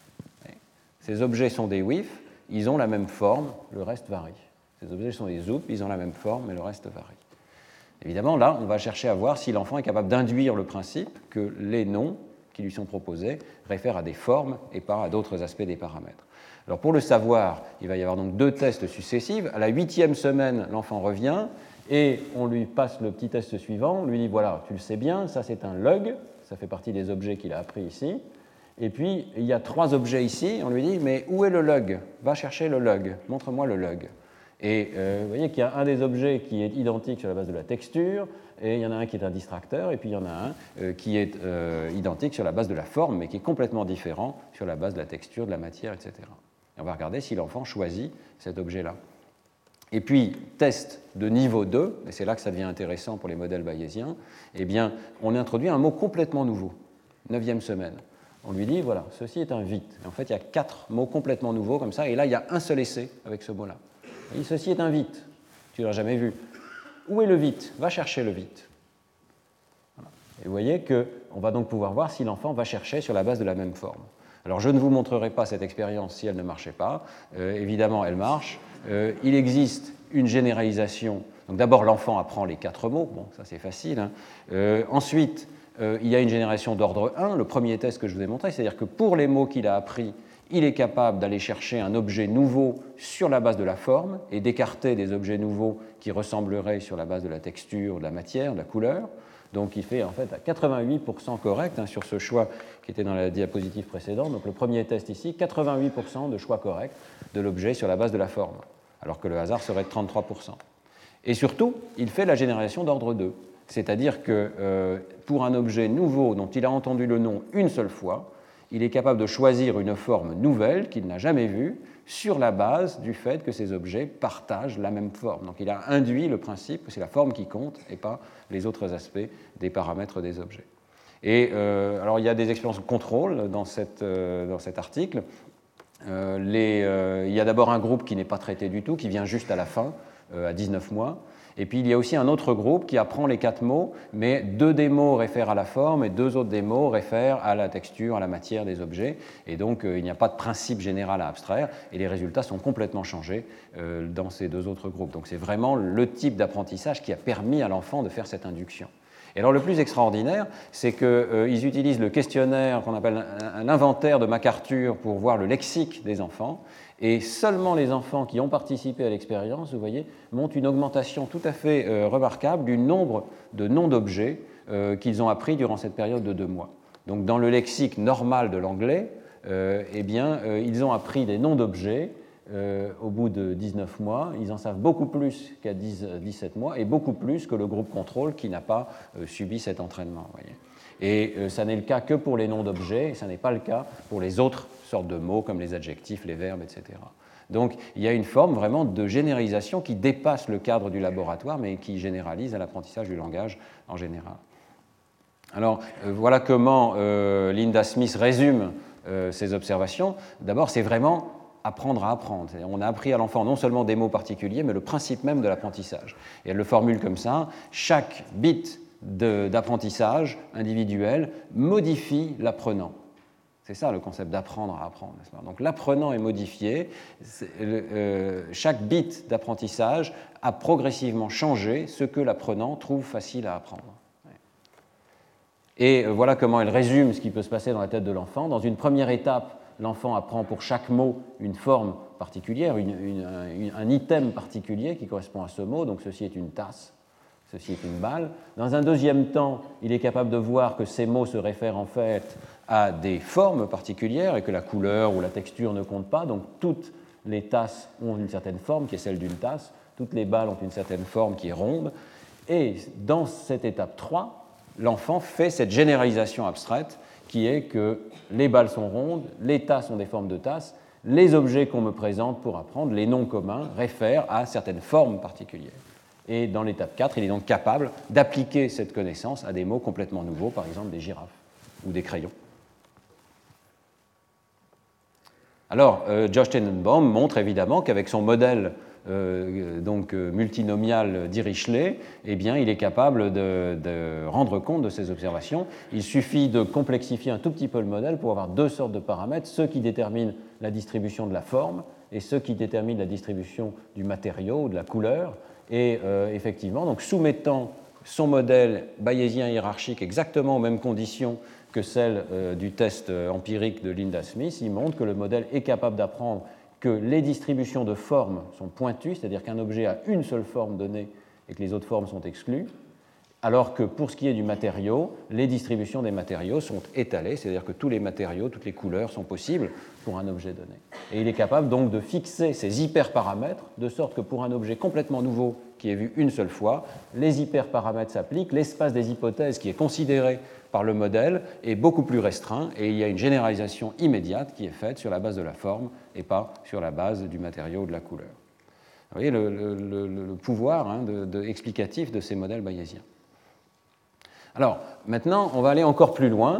Ces objets sont des whiffs, ils ont la même forme, le reste varie. Ces objets sont des zoops, ils ont la même forme, mais le reste varie. Évidemment, là, on va chercher à voir si l'enfant est capable d'induire le principe que les noms qui lui sont proposés réfèrent à des formes et pas à d'autres aspects des paramètres. Alors, pour le savoir, il va y avoir donc 2 tests successifs. À la 8e semaine, l'enfant revient et on lui passe le petit test suivant. On lui dit, voilà, tu le sais bien, ça c'est un log, ça fait partie des objets qu'il a appris ici. Et puis, il y a 3 objets ici. On lui dit, mais où est le log? Va chercher le log, montre-moi le log. Et vous voyez qu'il y a un des objets qui est identique sur la base de la texture, et il y en a un qui est un distracteur, et puis il y en a un qui est identique sur la base de la forme, mais qui est complètement différent sur la base de la texture, de la matière, etc. Et on va regarder si l'enfant choisit cet objet-là. Et puis, test de niveau 2, et c'est là que ça devient intéressant pour les modèles bayésiens, eh bien, on introduit un mot complètement nouveau, 9e semaine. on lui dit, voilà, ceci est un vite. Et en fait, il y a 4 mots complètement nouveaux comme ça, et là, il y a un seul essai avec ce mot-là. Il dit, ceci est un vite. Tu ne l'as jamais vu. Où est le vite? Va chercher le vite. Voilà. Et vous voyez qu'on va donc pouvoir voir si l'enfant va chercher sur la base de la même forme. Alors, je ne vous montrerai pas cette expérience si elle ne marchait pas. Évidemment, elle marche. Il existe une généralisation. Donc, d'abord, l'enfant apprend les 4 mots. Bon, ça, c'est facile. Hein. Ensuite, il y a une génération d'ordre 1, le premier test que je vous ai montré, c'est-à-dire que pour les mots qu'il a appris, il est capable d'aller chercher un objet nouveau sur la base de la forme et d'écarter des objets nouveaux qui ressembleraient sur la base de la texture, de la matière, de la couleur. Donc il fait en fait à 88% correct hein, sur ce choix qui était dans la diapositive précédente. Donc le premier test ici, 88% de choix correct de l'objet sur la base de la forme, alors que le hasard serait de 33%. Et surtout, il fait la généralisation d'ordre 2. C'est-à-dire que pour un objet nouveau dont il a entendu le nom une seule fois, il est capable de choisir une forme nouvelle qu'il n'a jamais vue sur la base du fait que ces objets partagent la même forme. Donc il a induit le principe que c'est la forme qui compte et pas les autres aspects des paramètres des objets. Et alors il y a des expériences de contrôle dans cet article. Il y a d'abord un groupe qui n'est pas traité du tout, qui vient juste à la fin, à 19 mois. Et puis il y a aussi un autre groupe qui apprend les 4 mots, mais 2 des mots réfèrent à la forme et 2 autres des mots réfèrent à la texture, à la matière des objets. Et donc il n'y a pas de principe général à abstraire et les résultats sont complètement changés dans ces 2 autres groupes. Donc c'est vraiment le type d'apprentissage qui a permis à l'enfant de faire cette induction. Et alors le plus extraordinaire, c'est qu'ils utilisent le questionnaire qu'on appelle un inventaire de MacArthur pour voir le lexique des enfants. Et seulement les enfants qui ont participé à l'expérience, vous voyez, montrent une augmentation tout à fait remarquable du nombre de noms d'objets qu'ils ont appris durant cette période de 2 mois. Donc dans le lexique normal de l'anglais, eh bien, ils ont appris des noms d'objets au bout de 19 mois. Ils en savent beaucoup plus qu'à 17 mois et beaucoup plus que le groupe contrôle qui n'a pas subi cet entraînement. Vous voyez. Et ça n'est le cas que pour les noms d'objets, et ça n'est pas le cas pour les autres sortes de mots comme les adjectifs, les verbes, etc. Donc il y a une forme vraiment de généralisation qui dépasse le cadre du laboratoire, mais qui généralise à l'apprentissage du langage en général. Alors voilà comment Linda Smith résume ses observations. D'abord, c'est vraiment apprendre à apprendre. On a appris à l'enfant non seulement des mots particuliers, mais le principe même de l'apprentissage. Et elle le formule comme ça: chaque bit d'apprentissage individuel modifie l'apprenant. C'est ça le concept d'apprendre à apprendre. Donc l'apprenant est modifié, chaque bit d'apprentissage a progressivement changé ce que l'apprenant trouve facile à apprendre. Et voilà comment elle résume ce qui peut se passer dans la tête de l'enfant. Dans une première étape, l'enfant apprend pour chaque mot une forme particulière, un item particulier qui correspond à ce mot. Donc ceci est une tasse, ceci est une balle. Dans un deuxième temps, il est capable de voir que ces mots se réfèrent en fait à des formes particulières et que la couleur ou la texture ne compte pas. Donc toutes les tasses ont une certaine forme qui est celle d'une tasse, toutes les balles ont une certaine forme qui est ronde. Et dans cette étape 3, l'enfant fait cette généralisation abstraite qui est que les balles sont rondes, les tasses ont des formes de tasses, les objets qu'on me présente pour apprendre, les noms communs, réfèrent à certaines formes particulières. Et dans l'étape 4, il est donc capable d'appliquer cette connaissance à des mots complètement nouveaux, par exemple des girafes ou des crayons. Alors, Josh Tenenbaum montre évidemment qu'avec son modèle multinomial Dirichlet, eh bien, il est capable de rendre compte de ces observations. Il suffit de complexifier un tout petit peu le modèle pour avoir 2 sortes de paramètres, ceux qui déterminent la distribution de la forme et ceux qui déterminent la distribution du matériau ou de la couleur. Et effectivement, donc, soumettant son modèle bayésien hiérarchique exactement aux mêmes conditions que celles du test empirique de Linda Smith, il montre que le modèle est capable d'apprendre que les distributions de formes sont pointues, c'est-à-dire qu'un objet a une seule forme donnée et que les autres formes sont exclues, alors que pour ce qui est du matériau, les distributions des matériaux sont étalées, c'est-à-dire que tous les matériaux, toutes les couleurs sont possibles pour un objet donné. Et il est capable donc de fixer ces hyperparamètres, de sorte que pour un objet complètement nouveau qui est vu une seule fois, les hyperparamètres s'appliquent, l'espace des hypothèses qui est considéré par le modèle est beaucoup plus restreint et il y a une généralisation immédiate qui est faite sur la base de la forme et pas sur la base du matériau ou de la couleur. Vous voyez le pouvoir explicatif de ces modèles bayésiens. Alors, maintenant, on va aller encore plus loin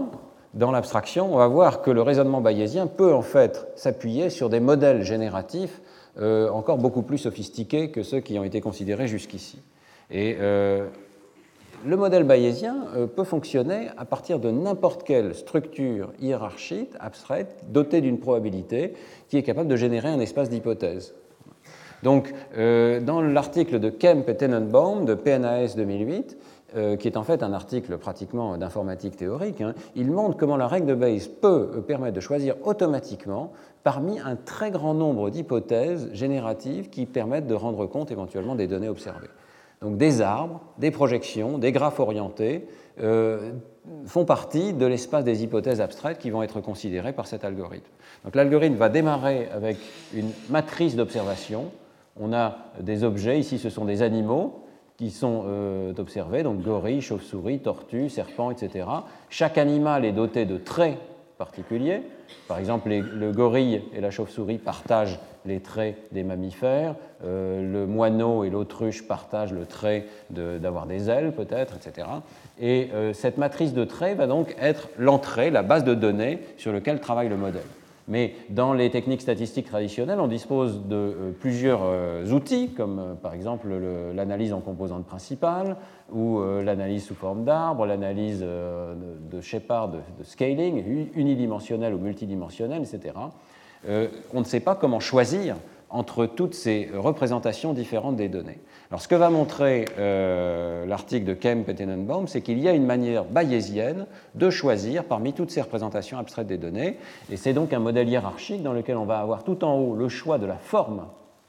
dans l'abstraction, on va voir que le raisonnement bayésien peut en fait s'appuyer sur des modèles génératifs encore beaucoup plus sophistiqués que ceux qui ont été considérés jusqu'ici. Et le modèle bayésien peut fonctionner à partir de n'importe quelle structure hiérarchique abstraite dotée d'une probabilité qui est capable de générer un espace d'hypothèse. Donc, dans l'article de Kemp et Tenenbaum de PNAS 2008, qui est en fait un article pratiquement d'informatique théorique, il montre comment la règle de Bayes peut permettre de choisir automatiquement parmi un très grand nombre d'hypothèses génératives qui permettent de rendre compte éventuellement des données observées. Donc des arbres, des projections, des graphes orientés font partie de l'espace des hypothèses abstraites qui vont être considérées par cet algorithme. Donc l'algorithme va démarrer avec une matrice d'observation. On a des objets, ici ce sont des animaux qui sont observés, donc gorilles, chauves-souris, tortues, serpents, etc. Chaque animal est doté de traits particuliers. Par exemple, le gorille et la chauve-souris partagent les traits des mammifères, le moineau et l'autruche partagent le trait d'avoir des ailes, peut-être, etc. Et cette matrice de traits va donc être l'entrée, la base de données sur laquelle travaille le modèle. Mais dans les techniques statistiques traditionnelles, on dispose de plusieurs outils, comme par exemple l'analyse en composantes principales, ou l'analyse sous forme d'arbre, l'analyse de Shepard, de scaling, unidimensionnelle ou multidimensionnelle, etc. On ne sait pas comment choisir entre toutes ces représentations différentes des données. Alors, ce que va montrer l'article de Kemp et Tenenbaum, c'est qu'il y a une manière bayésienne de choisir parmi toutes ces représentations abstraites des données, et c'est donc un modèle hiérarchique dans lequel on va avoir tout en haut le choix de la forme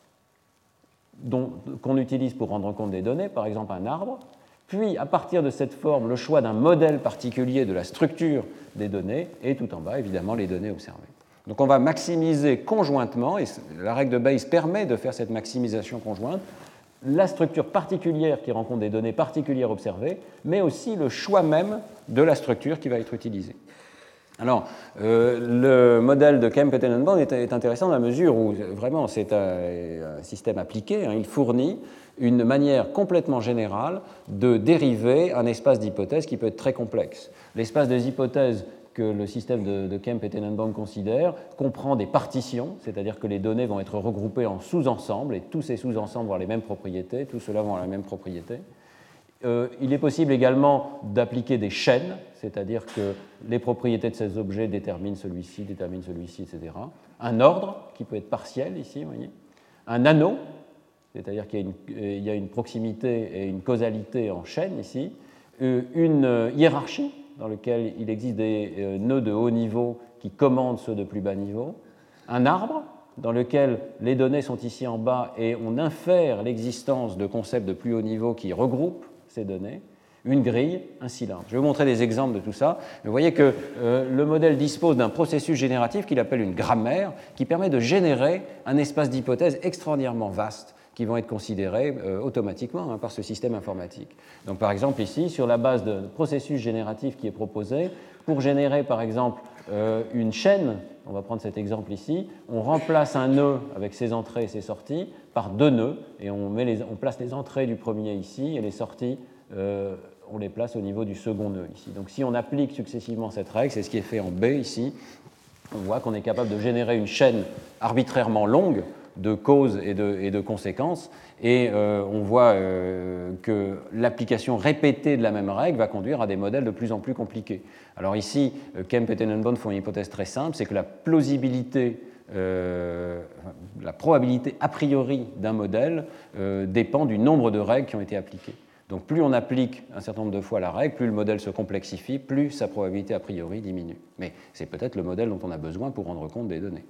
qu'on utilise pour rendre compte des données, par exemple un arbre, puis à partir de cette forme, le choix d'un modèle particulier de la structure des données, et tout en bas, évidemment, les données observées. Donc on va maximiser conjointement, et la règle de Bayes permet de faire cette maximisation conjointe, la structure particulière qui rend compte des données particulières observées, mais aussi le choix même de la structure qui va être utilisée. Alors, le modèle de Kemp et Tenenbaum est intéressant dans la mesure où vraiment c'est un système appliqué, il fournit une manière complètement générale de dériver un espace d'hypothèses qui peut être très complexe. L'espace des hypothèses que le système de Kemp et Tenenbaum considère comprend des partitions, c'est-à-dire que les données vont être regroupées en sous-ensembles, et tous ces sous-ensembles vont avoir les mêmes propriétés, tous ceux-là vont avoir la même propriété. Il est possible également d'appliquer des chaînes, c'est-à-dire que les propriétés de ces objets déterminent celui-ci, etc. Un ordre, qui peut être partiel ici, vous voyez. Un anneau, c'est-à-dire qu'il y a une proximité et une causalité en chaîne ici. Une hiérarchie, dans lequel il existe des nœuds de haut niveau qui commandent ceux de plus bas niveau, un arbre dans lequel les données sont ici en bas et on infère l'existence de concepts de plus haut niveau qui regroupent ces données, une grille, un cylindre. Je vais vous montrer des exemples de tout ça. Vous voyez que le modèle dispose d'un processus génératif qu'il appelle une grammaire qui permet de générer un espace d'hypothèses extraordinairement vaste qui vont être considérés automatiquement par ce système informatique. Donc par exemple ici, sur la base de processus génératif qui est proposé, pour générer par exemple une chaîne, on va prendre cet exemple ici, on remplace un nœud avec ses entrées et ses sorties par deux nœuds, et on place les entrées du premier ici, et les sorties, on les place au niveau du second nœud ici. Donc si on applique successivement cette règle, c'est ce qui est fait en B ici, on voit qu'on est capable de générer une chaîne arbitrairement longue, de causes et de conséquences, et on voit que l'application répétée de la même règle va conduire à des modèles de plus en plus compliqués. Alors ici, Kemp et Tenenbaum font une hypothèse très simple, c'est que la probabilité a priori d'un modèle dépend du nombre de règles qui ont été appliquées. Donc plus on applique un certain nombre de fois la règle, plus le modèle se complexifie, plus sa probabilité a priori diminue. Mais c'est peut-être le modèle dont on a besoin pour rendre compte des données.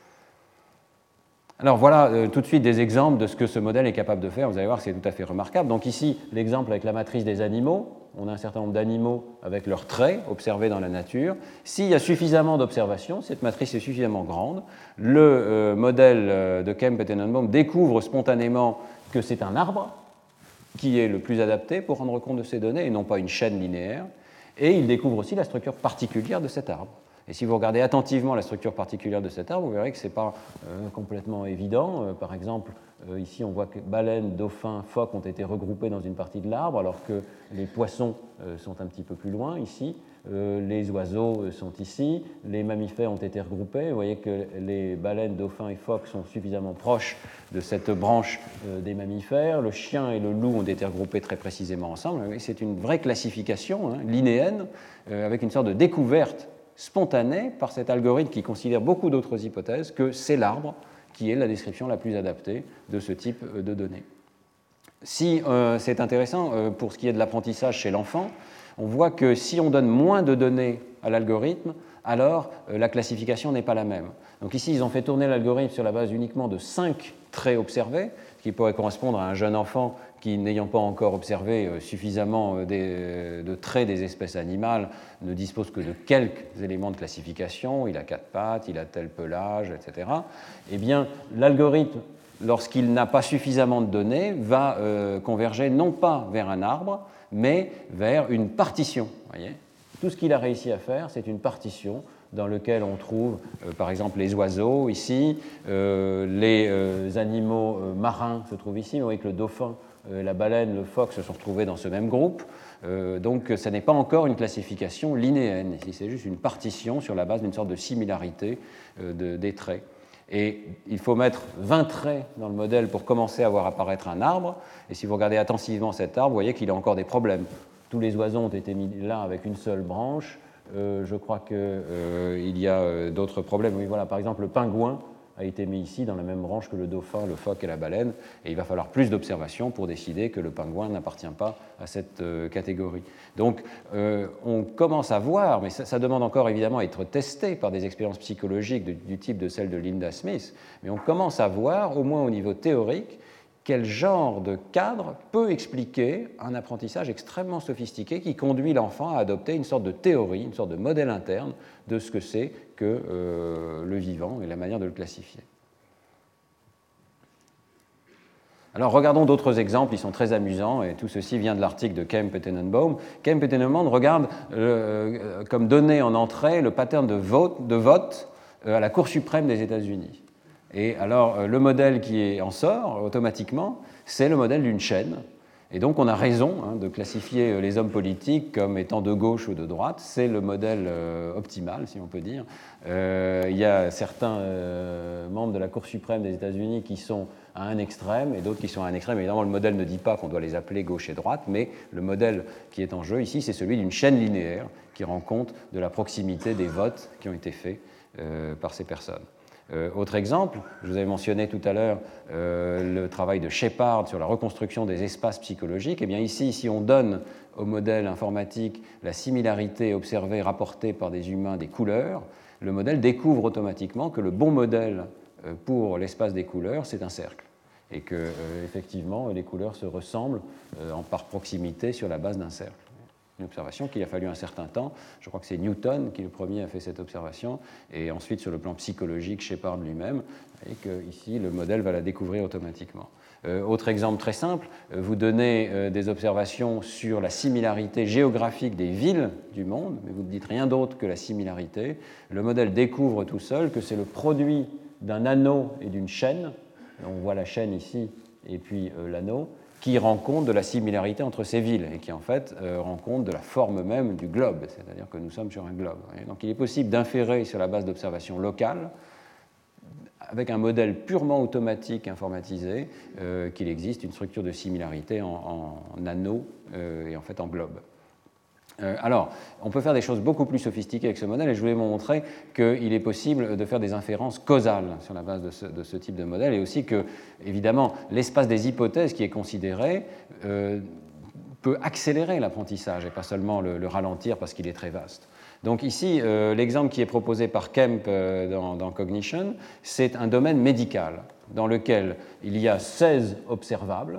Alors voilà tout de suite des exemples de ce que ce modèle est capable de faire. Vous allez voir que c'est tout à fait remarquable. Donc ici, l'exemple avec la matrice des animaux. On a un certain nombre d'animaux avec leurs traits observés dans la nature. S'il y a suffisamment d'observations, cette matrice est suffisamment grande, le modèle de Kemp et Tenenbaum découvre spontanément que c'est un arbre qui est le plus adapté pour rendre compte de ces données et non pas une chaîne linéaire. Et il découvre aussi la structure particulière de cet arbre. Et si vous regardez attentivement la structure particulière de cet arbre, vous verrez que ce n'est pas complètement évident. Par exemple, Ici, on voit que baleines, dauphins, phoques ont été regroupés dans une partie de l'arbre, alors que les poissons sont un petit peu plus loin, ici. Les oiseaux sont ici. Les mammifères ont été regroupés. Vous voyez que les baleines, dauphins et phoques sont suffisamment proches de cette branche des mammifères. Le chien et le loup ont été regroupés très précisément ensemble. C'est une vraie classification linéenne, avec une sorte de découverte spontanée par cet algorithme qui considère beaucoup d'autres hypothèses que c'est l'arbre qui est la description la plus adaptée de ce type de données. Si c'est intéressant pour ce qui est de l'apprentissage chez l'enfant, on voit que si on donne moins de données à l'algorithme, alors la classification n'est pas la même. Donc ici, ils ont fait tourner l'algorithme sur la base uniquement de 5 traits observés, ce qui pourrait correspondre à un jeune enfant qui, n'ayant pas encore observé suffisamment de traits des espèces animales, ne dispose que de quelques éléments de classification. Il a 4 pattes, il a tel pelage, etc. Eh bien, l'algorithme, lorsqu'il n'a pas suffisamment de données, va converger non pas vers un arbre, mais vers une partition. Voyez, tout ce qu'il a réussi à faire, c'est une partition dans laquelle on trouve, par exemple, les oiseaux ici, les animaux marins se trouvent ici. Vous voyez que le dauphin, la baleine, le phoque se sont retrouvés dans ce même groupe. Donc, ce n'est pas encore une classification linéenne. Ici, c'est juste une partition sur la base d'une sorte de similarité des traits. Et il faut mettre 20 traits dans le modèle pour commencer à voir apparaître un arbre. Et si vous regardez attentivement cet arbre, vous voyez qu'il a encore des problèmes. Tous les oiseaux ont été mis là avec une seule branche. Je crois qu'il y a d'autres problèmes. Oui, voilà, par exemple, le pingouin a été mis ici dans la même branche que le dauphin, le phoque et la baleine. Et il va falloir plus d'observations pour décider que le pingouin n'appartient pas à cette catégorie. Donc, on commence à voir, mais ça demande encore évidemment à être testé par des expériences psychologiques du type de celle de Linda Smith, mais on commence à voir, au moins au niveau théorique, quel genre de cadre peut expliquer un apprentissage extrêmement sophistiqué qui conduit l'enfant à adopter une sorte de théorie, une sorte de modèle interne de ce que c'est que le vivant et la manière de le classifier. Alors regardons d'autres exemples, ils sont très amusants, et tout ceci vient de l'article de Kemp et Tenenbaum. Kemp et Tenenbaum regardent comme donnée en entrée le pattern de vote à la Cour suprême des États-Unis. Et alors, le modèle qui en sort automatiquement, c'est le modèle d'une chaîne. Et donc, on a raison de classifier les hommes politiques comme étant de gauche ou de droite. C'est le modèle optimal, si on peut dire. Il y a certains membres de la Cour suprême des États-Unis qui sont à un extrême et d'autres qui sont à un extrême. Évidemment, le modèle ne dit pas qu'on doit les appeler gauche et droite, mais le modèle qui est en jeu ici, c'est celui d'une chaîne linéaire qui rend compte de la proximité des votes qui ont été faits par ces personnes. Autre exemple, je vous avais mentionné tout à l'heure le travail de Shepard sur la reconstruction des espaces psychologiques. Eh bien ici, si on donne au modèle informatique la similarité observée, rapportée par des humains des couleurs, le modèle découvre automatiquement que le bon modèle pour l'espace des couleurs, c'est un cercle. Et que, effectivement, les couleurs se ressemblent par proximité sur la base d'un cercle. Une observation qu'il a fallu un certain temps. Je crois que c'est Newton qui le premier a fait cette observation, et ensuite sur le plan psychologique, Shepard lui-même, et qu'ici le modèle va la découvrir automatiquement. Autre exemple très simple, vous donnez des observations sur la similarité géographique des villes du monde, mais vous ne dites rien d'autre que la similarité. Le modèle découvre tout seul que c'est le produit d'un anneau et d'une chaîne. On voit la chaîne ici et puis l'anneau, qui rend compte de la similarité entre ces villes et qui en fait rend compte de la forme même du globe, c'est-à-dire que nous sommes sur un globe. Donc il est possible d'inférer sur la base d'observations locales, avec un modèle purement automatique informatisé, qu'il existe une structure de similarité en anneau et en fait en globe. Alors, on peut faire des choses beaucoup plus sophistiquées avec ce modèle, et je voulais vous montrer qu'il est possible de faire des inférences causales sur la base de ce type de modèle, et aussi que, évidemment, l'espace des hypothèses qui est considéré peut accélérer l'apprentissage et pas seulement le ralentir parce qu'il est très vaste. Donc ici, l'exemple qui est proposé par Kemp dans Cognition, c'est un domaine médical dans lequel il y a 16 observables,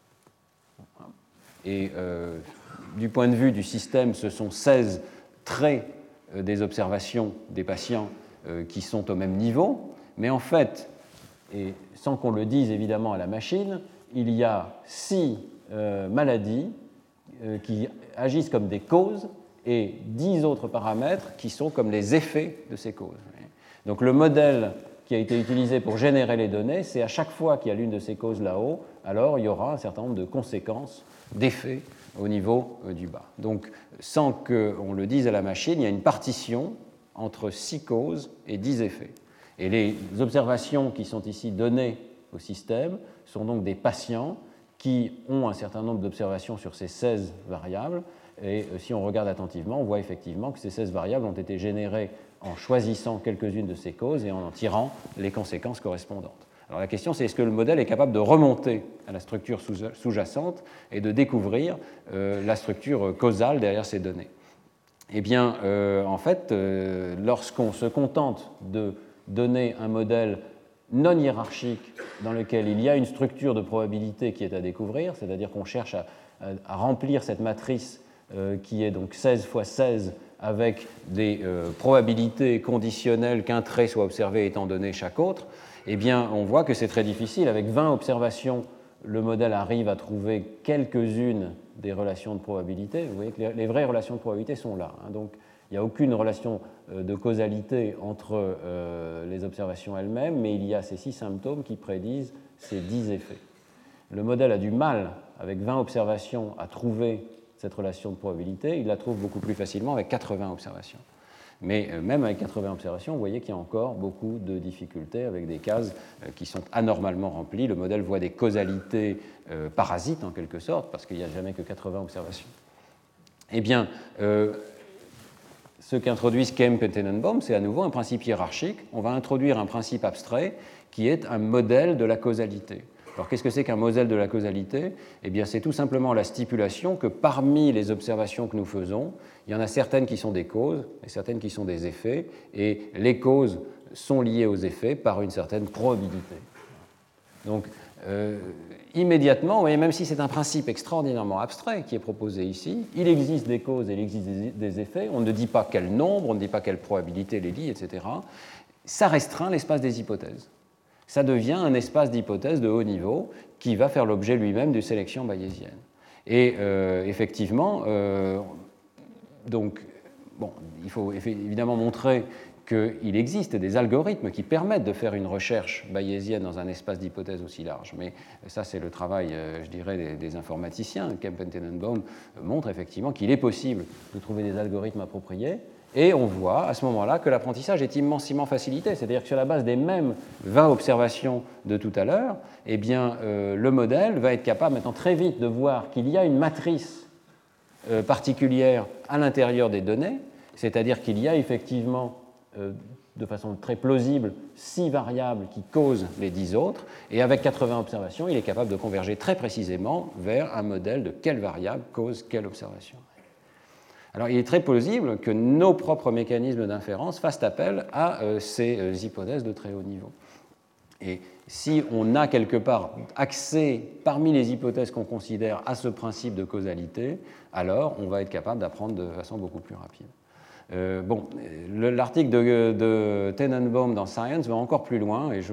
et du point de vue du système, ce sont 16 traits des observations des patients qui sont au même niveau, mais en fait, et sans qu'on le dise évidemment à la machine, il y a 6 maladies qui agissent comme des causes et 10 autres paramètres qui sont comme les effets de ces causes. Donc le modèle qui a été utilisé pour générer les données, c'est à chaque fois qu'il y a l'une de ces causes là-haut, alors il y aura un certain nombre de conséquences, d'effets au niveau du bas. Donc, sans qu'on le dise à la machine, il y a une partition entre 6 causes et 10 effets. Et les observations qui sont ici données au système sont donc des patients qui ont un certain nombre d'observations sur ces 16 variables. Et si on regarde attentivement, on voit effectivement que ces 16 variables ont été générées en choisissant quelques-unes de ces causes et en tirant les conséquences correspondantes. Alors la question, c'est est-ce que le modèle est capable de remonter à la structure sous-jacente et de découvrir la structure causale derrière ces données? Eh bien, en fait, lorsqu'on se contente de donner un modèle non hiérarchique dans lequel il y a une structure de probabilité qui est à découvrir, c'est-à-dire qu'on cherche à remplir cette matrice qui est donc 16 fois 16 avec des probabilités conditionnelles qu'un trait soit observé étant donné chaque autre, eh bien, on voit que c'est très difficile. Avec 20 observations, le modèle arrive à trouver quelques-unes des relations de probabilité. Vous voyez que les vraies relations de probabilité sont là. Donc, il n'y a aucune relation de causalité entre les observations elles-mêmes, mais il y a ces 6 symptômes qui prédisent ces 10 effets. Le modèle a du mal, avec 20 observations, à trouver cette relation de probabilité. Il la trouve beaucoup plus facilement avec 80 observations. Mais même avec 80 observations, vous voyez qu'il y a encore beaucoup de difficultés avec des cases qui sont anormalement remplies. Le modèle voit des causalités parasites, en quelque sorte, parce qu'il n'y a jamais que 80 observations. Eh bien, ce qu'introduisent Kemp et Tenenbaum, c'est à nouveau un principe hiérarchique. On va introduire un principe abstrait qui est un modèle de la causalité. Alors, qu'est-ce que c'est qu'un modèle de la causalité? Eh bien, c'est tout simplement la stipulation que parmi les observations que nous faisons, il y en a certaines qui sont des causes et certaines qui sont des effets, et les causes sont liées aux effets par une certaine probabilité. Donc, immédiatement, vous voyez, même si c'est un principe extraordinairement abstrait qui est proposé ici, il existe des causes et il existe des effets, on ne dit pas quel nombre, on ne dit pas quelle probabilité les lie, etc. Ça restreint l'espace des hypothèses. Ça devient un espace d'hypothèses de haut niveau qui va faire l'objet lui-même d'une sélection bayésienne. Et effectivement, donc, bon, il faut évidemment montrer qu'il existe des algorithmes qui permettent de faire une recherche bayésienne dans un espace d'hypothèses aussi large. Mais ça, c'est le travail, je dirais, des informaticiens. Kemp et Tenenbaum montrent effectivement qu'il est possible de trouver des algorithmes appropriés. Et on voit à ce moment-là que l'apprentissage est immensément facilité. C'est-à-dire que sur la base des mêmes 20 observations de tout à l'heure, eh bien, le modèle va être capable maintenant très vite de voir qu'il y a une matrice particulière à l'intérieur des données, c'est-à-dire qu'il y a effectivement, de façon très plausible, 6 variables qui causent les 10 autres, et avec 80 observations, il est capable de converger très précisément vers un modèle de quelle variable cause quelle observation. Alors, il est très plausible que nos propres mécanismes d'inférence fassent appel à ces hypothèses de très haut niveau. Et si on a quelque part accès, parmi les hypothèses qu'on considère, à ce principe de causalité, alors on va être capable d'apprendre de façon beaucoup plus rapide. L'article de Tenenbaum dans Science va encore plus loin, et je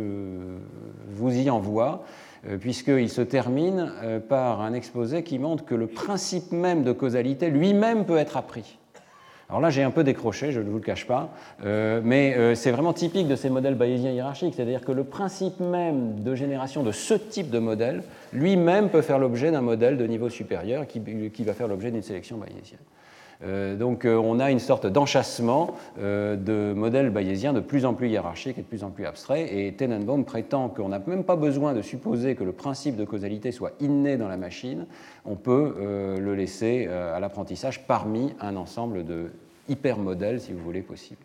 vous y envoie, puisqu'il se termine par un exposé qui montre que le principe même de causalité lui-même peut être appris. Alors là, j'ai un peu décroché, je ne vous le cache pas, mais c'est vraiment typique de ces modèles bayésiens hiérarchiques, c'est-à-dire que le principe même de génération de ce type de modèle, lui-même peut faire l'objet d'un modèle de niveau supérieur qui va faire l'objet d'une sélection bayésienne. Donc on a une sorte d'enchâssement de modèles bayésiens de plus en plus hiérarchiques et de plus en plus abstraits, et Tenenbaum prétend qu'on n'a même pas besoin de supposer que le principe de causalité soit inné dans la machine, on peut le laisser à l'apprentissage parmi un ensemble de hypermodèles, si vous voulez, possibles.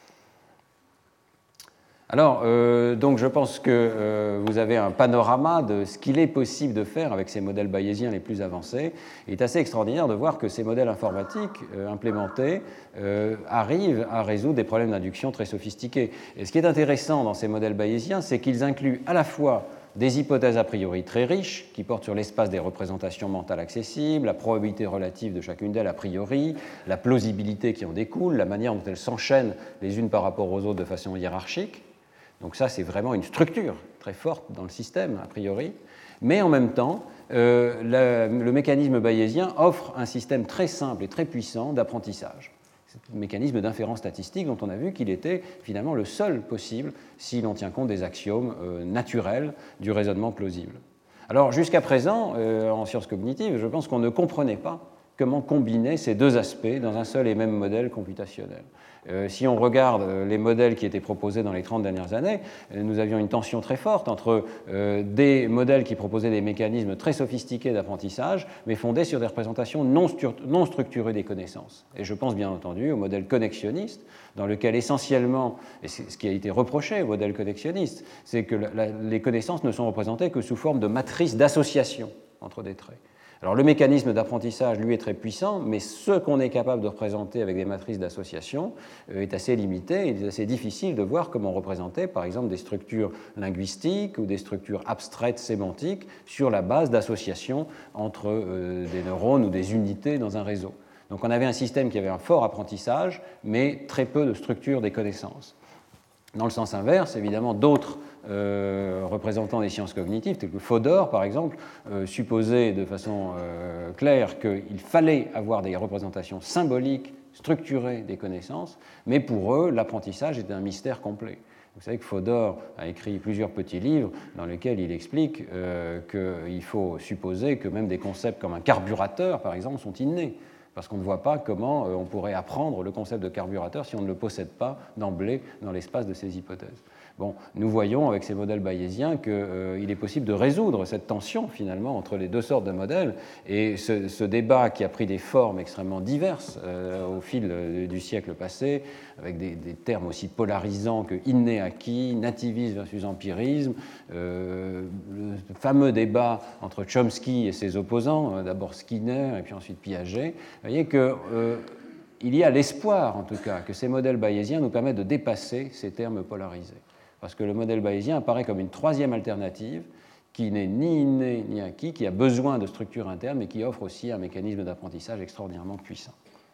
Alors, donc je pense que vous avez un panorama de ce qu'il est possible de faire avec ces modèles bayésiens les plus avancés. Il est assez extraordinaire de voir que ces modèles informatiques implémentés arrivent à résoudre des problèmes d'induction très sophistiqués. Et ce qui est intéressant dans ces modèles bayésiens, c'est qu'ils incluent à la fois des hypothèses a priori très riches, qui portent sur l'espace des représentations mentales accessibles, la probabilité relative de chacune d'elles a priori, la plausibilité qui en découle, la manière dont elles s'enchaînent les unes par rapport aux autres de façon hiérarchique. Donc ça, c'est vraiment une structure très forte dans le système, a priori. Mais en même temps, le mécanisme bayésien offre un système très simple et très puissant d'apprentissage. ce mécanisme d'inférence statistique dont on a vu qu'il était finalement le seul possible si l'on tient compte des axiomes naturels du raisonnement plausible. Alors jusqu'à présent, en sciences cognitives, je pense qu'on ne comprenait pas comment combiner ces deux aspects dans un seul et même modèle computationnel. Si on regarde les modèles qui étaient proposés dans les 30 dernières années, nous avions une tension très forte entre des modèles qui proposaient des mécanismes très sophistiqués d'apprentissage, mais fondés sur des représentations non structurées des connaissances. Et je pense bien entendu au modèle connexionniste, dans lequel essentiellement, et c'est ce qui a été reproché au modèle connexionniste, c'est que les connaissances ne sont représentées que sous forme de matrices d'association entre des traits. Alors le mécanisme d'apprentissage, lui, est très puissant, mais ce qu'on est capable de représenter avec des matrices d'association est assez limité. Il est assez difficile de voir comment représenter, par exemple, des structures linguistiques ou des structures abstraites sémantiques sur la base d'associations entre des neurones ou des unités dans un réseau. Donc on avait un système qui avait un fort apprentissage, mais très peu de structure des connaissances. Dans le sens inverse, évidemment, d'autres représentants des sciences cognitives, tels que Fodor, par exemple, supposaient de façon claire qu'il fallait avoir des représentations symboliques, structurées des connaissances, mais pour eux, l'apprentissage était un mystère complet. Vous savez que Fodor a écrit plusieurs petits livres dans lesquels il explique qu'il faut supposer que même des concepts comme un carburateur, par exemple, sont innés, parce qu'on ne voit pas comment on pourrait apprendre le concept de carburateur si on ne le possède pas d'emblée dans l'espace de ces hypothèses. Bon, nous voyons avec ces modèles bayésiens qu'il est possible de résoudre cette tension finalement entre les deux sortes de modèles, et ce débat qui a pris des formes extrêmement diverses au fil du siècle passé, avec des termes aussi polarisants que inné-acquis, nativisme versus empirisme, le fameux débat entre Chomsky et ses opposants, d'abord Skinner et puis ensuite Piaget. Vous voyez qu'il y a l'espoir, en tout cas, que ces modèles bayésiens nous permettent de dépasser ces termes polarisés. Parce que le modèle bayésien apparaît comme une troisième alternative qui n'est ni inné ni acquis, qui a besoin de structures internes, mais qui offre aussi un mécanisme d'apprentissage extraordinairement puissant.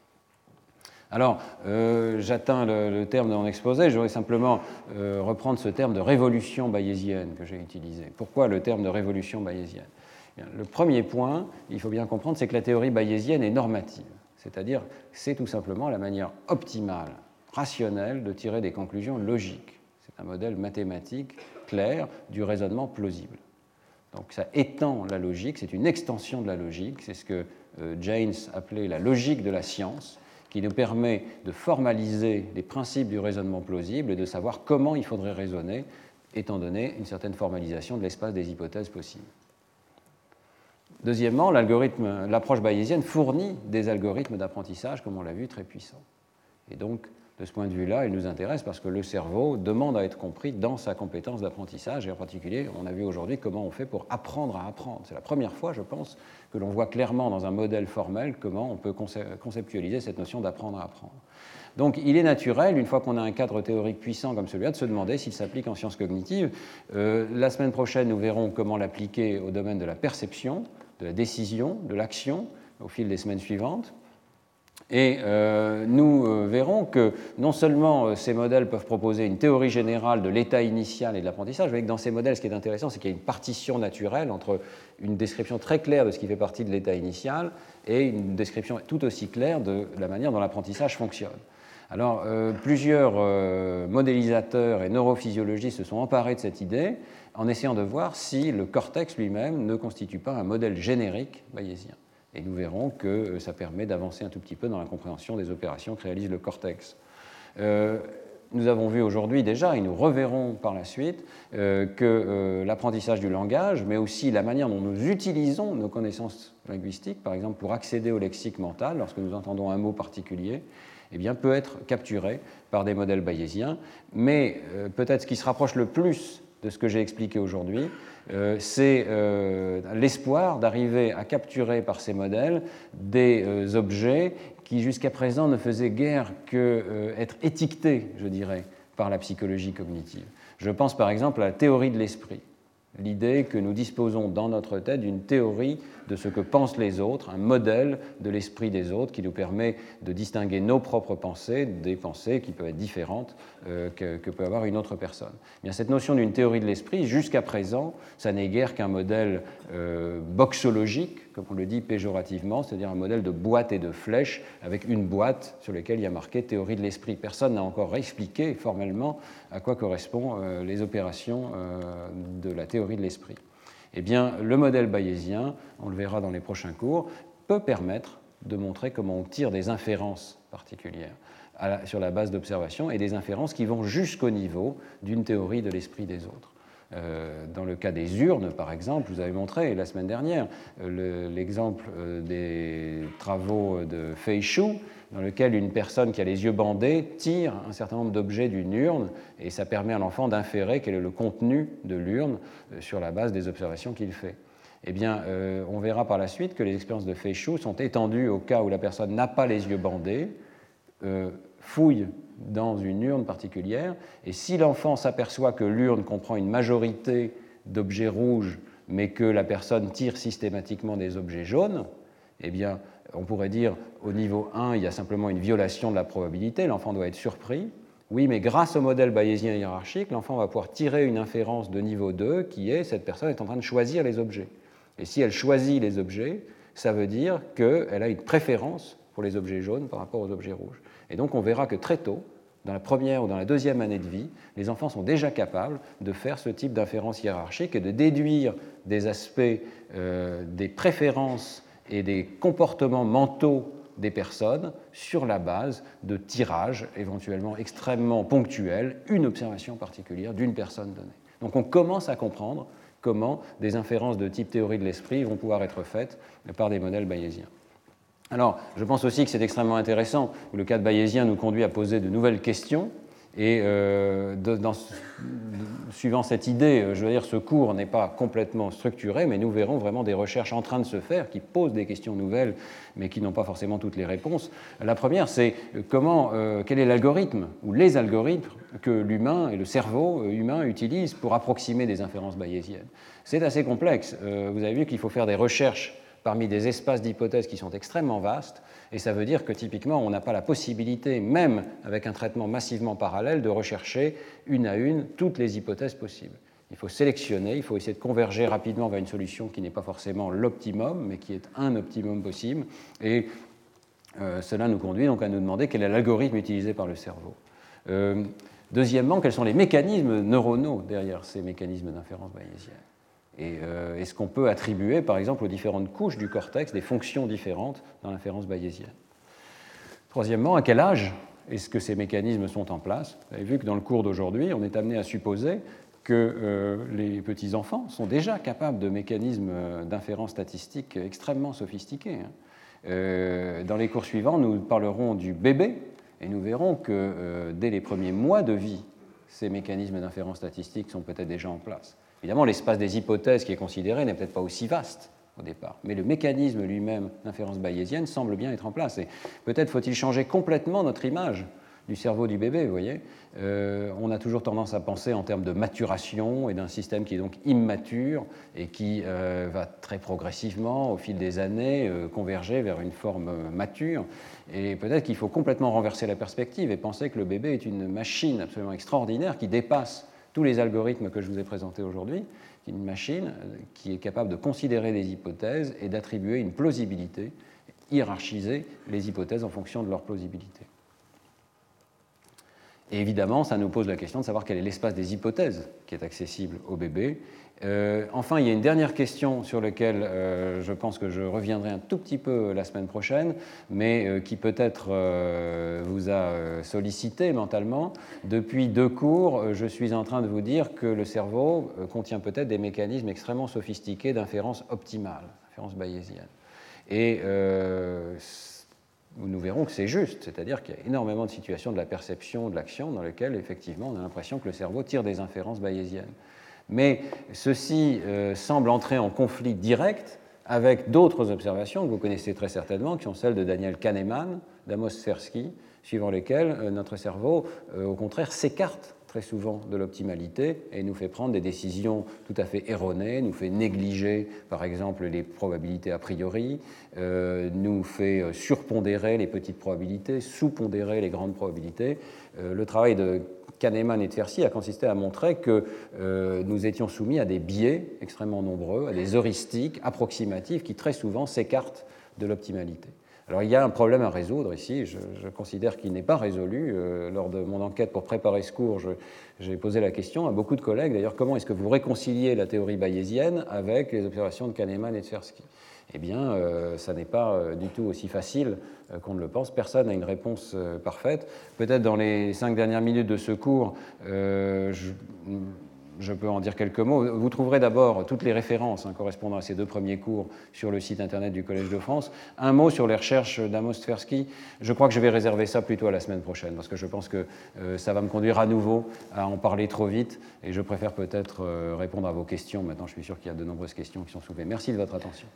Alors, j'atteins le terme de mon exposé, je voudrais simplement reprendre ce terme de révolution bayésienne que j'ai utilisé. Pourquoi le terme de révolution bayésienne ? Le premier point, il faut bien comprendre, c'est que la théorie bayésienne est normative, c'est-à-dire c'est tout simplement la manière optimale, rationnelle, de tirer des conclusions logiques. C'est un modèle mathématique clair du raisonnement plausible. Donc ça étend la logique, c'est une extension de la logique, c'est ce que Jaynes appelait la logique de la science, qui nous permet de formaliser les principes du raisonnement plausible et de savoir comment il faudrait raisonner, étant donné une certaine formalisation de l'espace des hypothèses possibles. Deuxièmement, l'approche bayésienne fournit des algorithmes d'apprentissage, comme on l'a vu, très puissants. Et donc, de ce point de vue-là, il nous intéresse parce que le cerveau demande à être compris dans sa compétence d'apprentissage, et en particulier, on a vu aujourd'hui comment on fait pour apprendre à apprendre. C'est la première fois, je pense, que l'on voit clairement dans un modèle formel comment on peut conceptualiser cette notion d'apprendre à apprendre. Donc il est naturel, une fois qu'on a un cadre théorique puissant comme celui-là, de se demander s'il s'applique en sciences cognitives. La semaine prochaine, nous verrons comment l'appliquer au domaine de la perception, de la décision, de l'action, au fil des semaines suivantes. Et nous verrons que non seulement ces modèles peuvent proposer une théorie générale de l'état initial et de l'apprentissage, mais que dans ces modèles, ce qui est intéressant, c'est qu'il y a une partition naturelle entre une description très claire de ce qui fait partie de l'état initial et une description tout aussi claire de la manière dont l'apprentissage fonctionne. Alors, plusieurs modélisateurs et neurophysiologistes se sont emparés de cette idée en essayant de voir si le cortex lui-même ne constitue pas un modèle générique bayésien. Et nous verrons que ça permet d'avancer un tout petit peu dans la compréhension des opérations que réalise le cortex. Nous avons vu aujourd'hui déjà, et nous reverrons par la suite, que l'apprentissage du langage, mais aussi la manière dont nous utilisons nos connaissances linguistiques, par exemple pour accéder au lexique mental, lorsque nous entendons un mot particulier, eh bien, peut être capturé par des modèles bayésiens. Mais peut-être ce qui se rapproche le plus de ce que j'ai expliqué aujourd'hui, c'est l'espoir d'arriver à capturer par ces modèles des objets qui jusqu'à présent ne faisaient guère qu'être étiquetés, je dirais, par la psychologie cognitive. Je pense par exemple à la théorie de l'esprit. l'idée que nous disposons dans notre tête d'une théorie de ce que pensent les autres, un modèle de l'esprit des autres qui nous permet de distinguer nos propres pensées des pensées qui peuvent être différentes que peut avoir une autre personne. Bien, cette notion d'une théorie de l'esprit, jusqu'à présent, ça n'est guère qu'un modèle boxologique, comme on le dit péjorativement, c'est-à-dire un modèle de boîte et de flèche avec une boîte sur laquelle il y a marqué théorie de l'esprit. Personne n'a encore expliqué formellement à quoi correspondent les opérations de la théorie de l'esprit. Eh bien, le modèle bayésien, on le verra dans les prochains cours, peut permettre de montrer comment on tire des inférences particulières sur la base d'observations et des inférences qui vont jusqu'au niveau d'une théorie de l'esprit des autres. Dans le cas des urnes, par exemple, je vous avais montré la semaine dernière l'exemple des travaux de Fei Shu, dans lequel une personne qui a les yeux bandés tire un certain nombre d'objets d'une urne, et ça permet à l'enfant d'inférer quel est le contenu de l'urne sur la base des observations qu'il fait. Eh bien, on verra par la suite que les expériences de Fei Shu sont étendues au cas où la personne n'a pas les yeux bandés, fouille dans une urne particulière, et si l'enfant s'aperçoit que l'urne comprend une majorité d'objets rouges, mais que la personne tire systématiquement des objets jaunes, eh bien, on pourrait dire au niveau 1, il y a simplement une violation de la probabilité, l'enfant doit être surpris. Oui, mais grâce au modèle bayésien hiérarchique, l'enfant va pouvoir tirer une inférence de niveau 2 qui est cette personne est en train de choisir les objets. Et si elle choisit les objets, ça veut dire qu'elle a une préférence pour les objets jaunes par rapport aux objets rouges. Et donc on verra que très tôt, dans la première ou dans la deuxième année de vie, les enfants sont déjà capables de faire ce type d'inférence hiérarchique et de déduire des aspects des préférences et des comportements mentaux des personnes sur la base de tirages éventuellement extrêmement ponctuels, une observation particulière d'une personne donnée. Donc on commence à comprendre comment des inférences de type théorie de l'esprit vont pouvoir être faites par des modèles bayésiens. Alors, je pense aussi que c'est extrêmement intéressant. Le cas de bayésien nous conduit à poser de nouvelles questions. Et suivant cette idée, je veux dire, ce cours n'est pas complètement structuré, mais nous verrons vraiment des recherches en train de se faire qui posent des questions nouvelles, mais qui n'ont pas forcément toutes les réponses. La première, c'est quel est l'algorithme ou les algorithmes que l'humain et le cerveau humain utilisent pour approximer des inférences bayésiennes. C'est assez complexe. Vous avez vu qu'il faut faire des recherches parmi des espaces d'hypothèses qui sont extrêmement vastes, et ça veut dire que typiquement on n'a pas la possibilité, même avec un traitement massivement parallèle, de rechercher une à une toutes les hypothèses possibles. Il faut sélectionner, il faut essayer de converger rapidement vers une solution qui n'est pas forcément l'optimum, mais qui est un optimum possible, et cela nous conduit donc à nous demander quel est l'algorithme utilisé par le cerveau. Deuxièmement, quels sont les mécanismes neuronaux derrière ces mécanismes d'inférence bayésienne? Et est-ce qu'on peut attribuer, par exemple, aux différentes couches du cortex des fonctions différentes dans l'inférence bayésienne? Troisièmement, à quel âge est-ce que ces mécanismes sont en place? Vous avez vu que dans le cours d'aujourd'hui, on est amené à supposer que les petits-enfants sont déjà capables de mécanismes d'inférence statistique extrêmement sophistiqués. Dans les cours suivants, nous parlerons du bébé, et nous verrons que dès les premiers mois de vie, ces mécanismes d'inférence statistique sont peut-être déjà en place. Évidemment, l'espace des hypothèses qui est considéré n'est peut-être pas aussi vaste au départ, mais le mécanisme lui-même d'inférence bayésienne semble bien être en place. Et peut-être faut-il changer complètement notre image du cerveau du bébé, vous voyez. On a toujours tendance à penser en termes de maturation et d'un système qui est donc immature et qui va très progressivement, au fil des années, converger vers une forme mature. Et peut-être qu'il faut complètement renverser la perspective et penser que le bébé est une machine absolument extraordinaire qui dépasse tous les algorithmes que je vous ai présentés aujourd'hui, une machine qui est capable de considérer des hypothèses et d'attribuer une plausibilité, hiérarchiser les hypothèses en fonction de leur plausibilité. Et évidemment, ça nous pose la question de savoir quel est l'espace des hypothèses qui est accessible au bébé. Enfin, il y a une dernière question sur laquelle je pense que je reviendrai un tout petit peu la semaine prochaine, mais qui peut-être vous a sollicité mentalement. Depuis 2 cours, je suis en train de vous dire que le cerveau contient peut-être des mécanismes extrêmement sophistiqués d'inférence optimale, d'inférence bayésienne. Et nous verrons que c'est juste, c'est-à-dire qu'il y a énormément de situations de la perception, de l'action, dans lesquelles, effectivement, on a l'impression que le cerveau tire des inférences bayésiennes. Mais ceci semble entrer en conflit direct avec d'autres observations que vous connaissez très certainement, qui sont celles de Daniel Kahneman, d'Amos Tversky, suivant lesquelles notre cerveau, au contraire, s'écarte très souvent de l'optimalité et nous fait prendre des décisions tout à fait erronées, nous fait négliger par exemple les probabilités a priori, nous fait surpondérer les petites probabilités, sous-pondérer les grandes probabilités. Le travail de Kahneman et Tversky a consisté à montrer que nous étions soumis à des biais extrêmement nombreux, à des heuristiques approximatifs qui très souvent s'écartent de l'optimalité. Alors il y a un problème à résoudre ici, je considère qu'il n'est pas résolu. Lors de mon enquête pour préparer ce cours, j'ai posé la question à beaucoup de collègues, d'ailleurs, comment est-ce que vous réconciliez la théorie bayésienne avec les observations de Kahneman et de Tversky? Eh bien, ça n'est pas du tout aussi facile qu'on ne le pense. Personne n'a une réponse parfaite. Peut-être dans les 5 dernières minutes de ce cours, je peux en dire quelques mots. Vous trouverez d'abord toutes les références correspondant à ces 2 premiers cours sur le site internet du Collège de France. Un mot sur les recherches d'Amos Tversky. Je crois que je vais réserver ça plutôt à la semaine prochaine, parce que je pense que ça va me conduire à nouveau à en parler trop vite, et je préfère peut-être répondre à vos questions. Maintenant, je suis sûr qu'il y a de nombreuses questions qui sont soulevées. Merci de votre attention.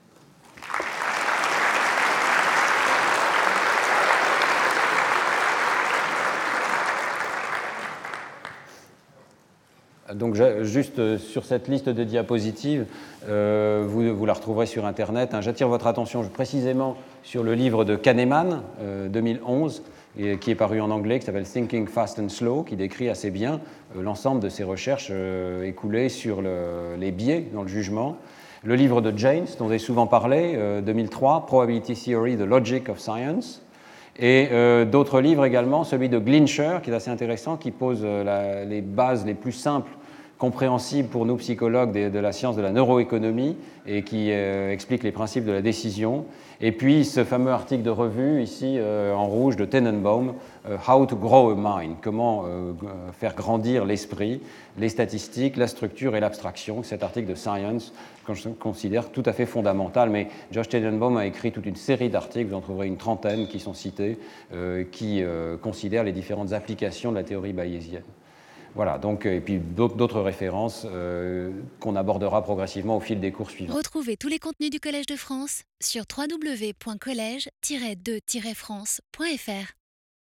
Donc, juste sur cette liste de diapositives, vous la retrouverez sur Internet. J'attire votre attention précisément sur le livre de Kahneman, 2011, qui est paru en anglais, qui s'appelle Thinking Fast and Slow, qui décrit assez bien l'ensemble de ses recherches écoulées sur les biais dans le jugement. Le livre de James, dont j'ai souvent parlé, 2003, Probability Theory, The Logic of Science. Et d'autres livres également, celui de Glincher, qui est assez intéressant, qui pose les bases les plus simples, compréhensibles pour nous psychologues de la science de la neuroéconomie et qui explique les principes de la décision. Et puis ce fameux article de revue, ici en rouge, de Tenenbaum, How to Grow a Mind, comment faire grandir l'esprit, les statistiques, la structure et l'abstraction. Cet article de Science, que je considère tout à fait fondamental, mais Josh Tenenbaum a écrit toute une série d'articles, vous en trouverez une trentaine qui sont cités, qui considèrent les différentes applications de la théorie bayésienne. Voilà, donc, et puis d'autres références qu'on abordera progressivement au fil des cours suivants. Retrouvez tous les contenus du Collège de France sur www.collège-2-france.fr.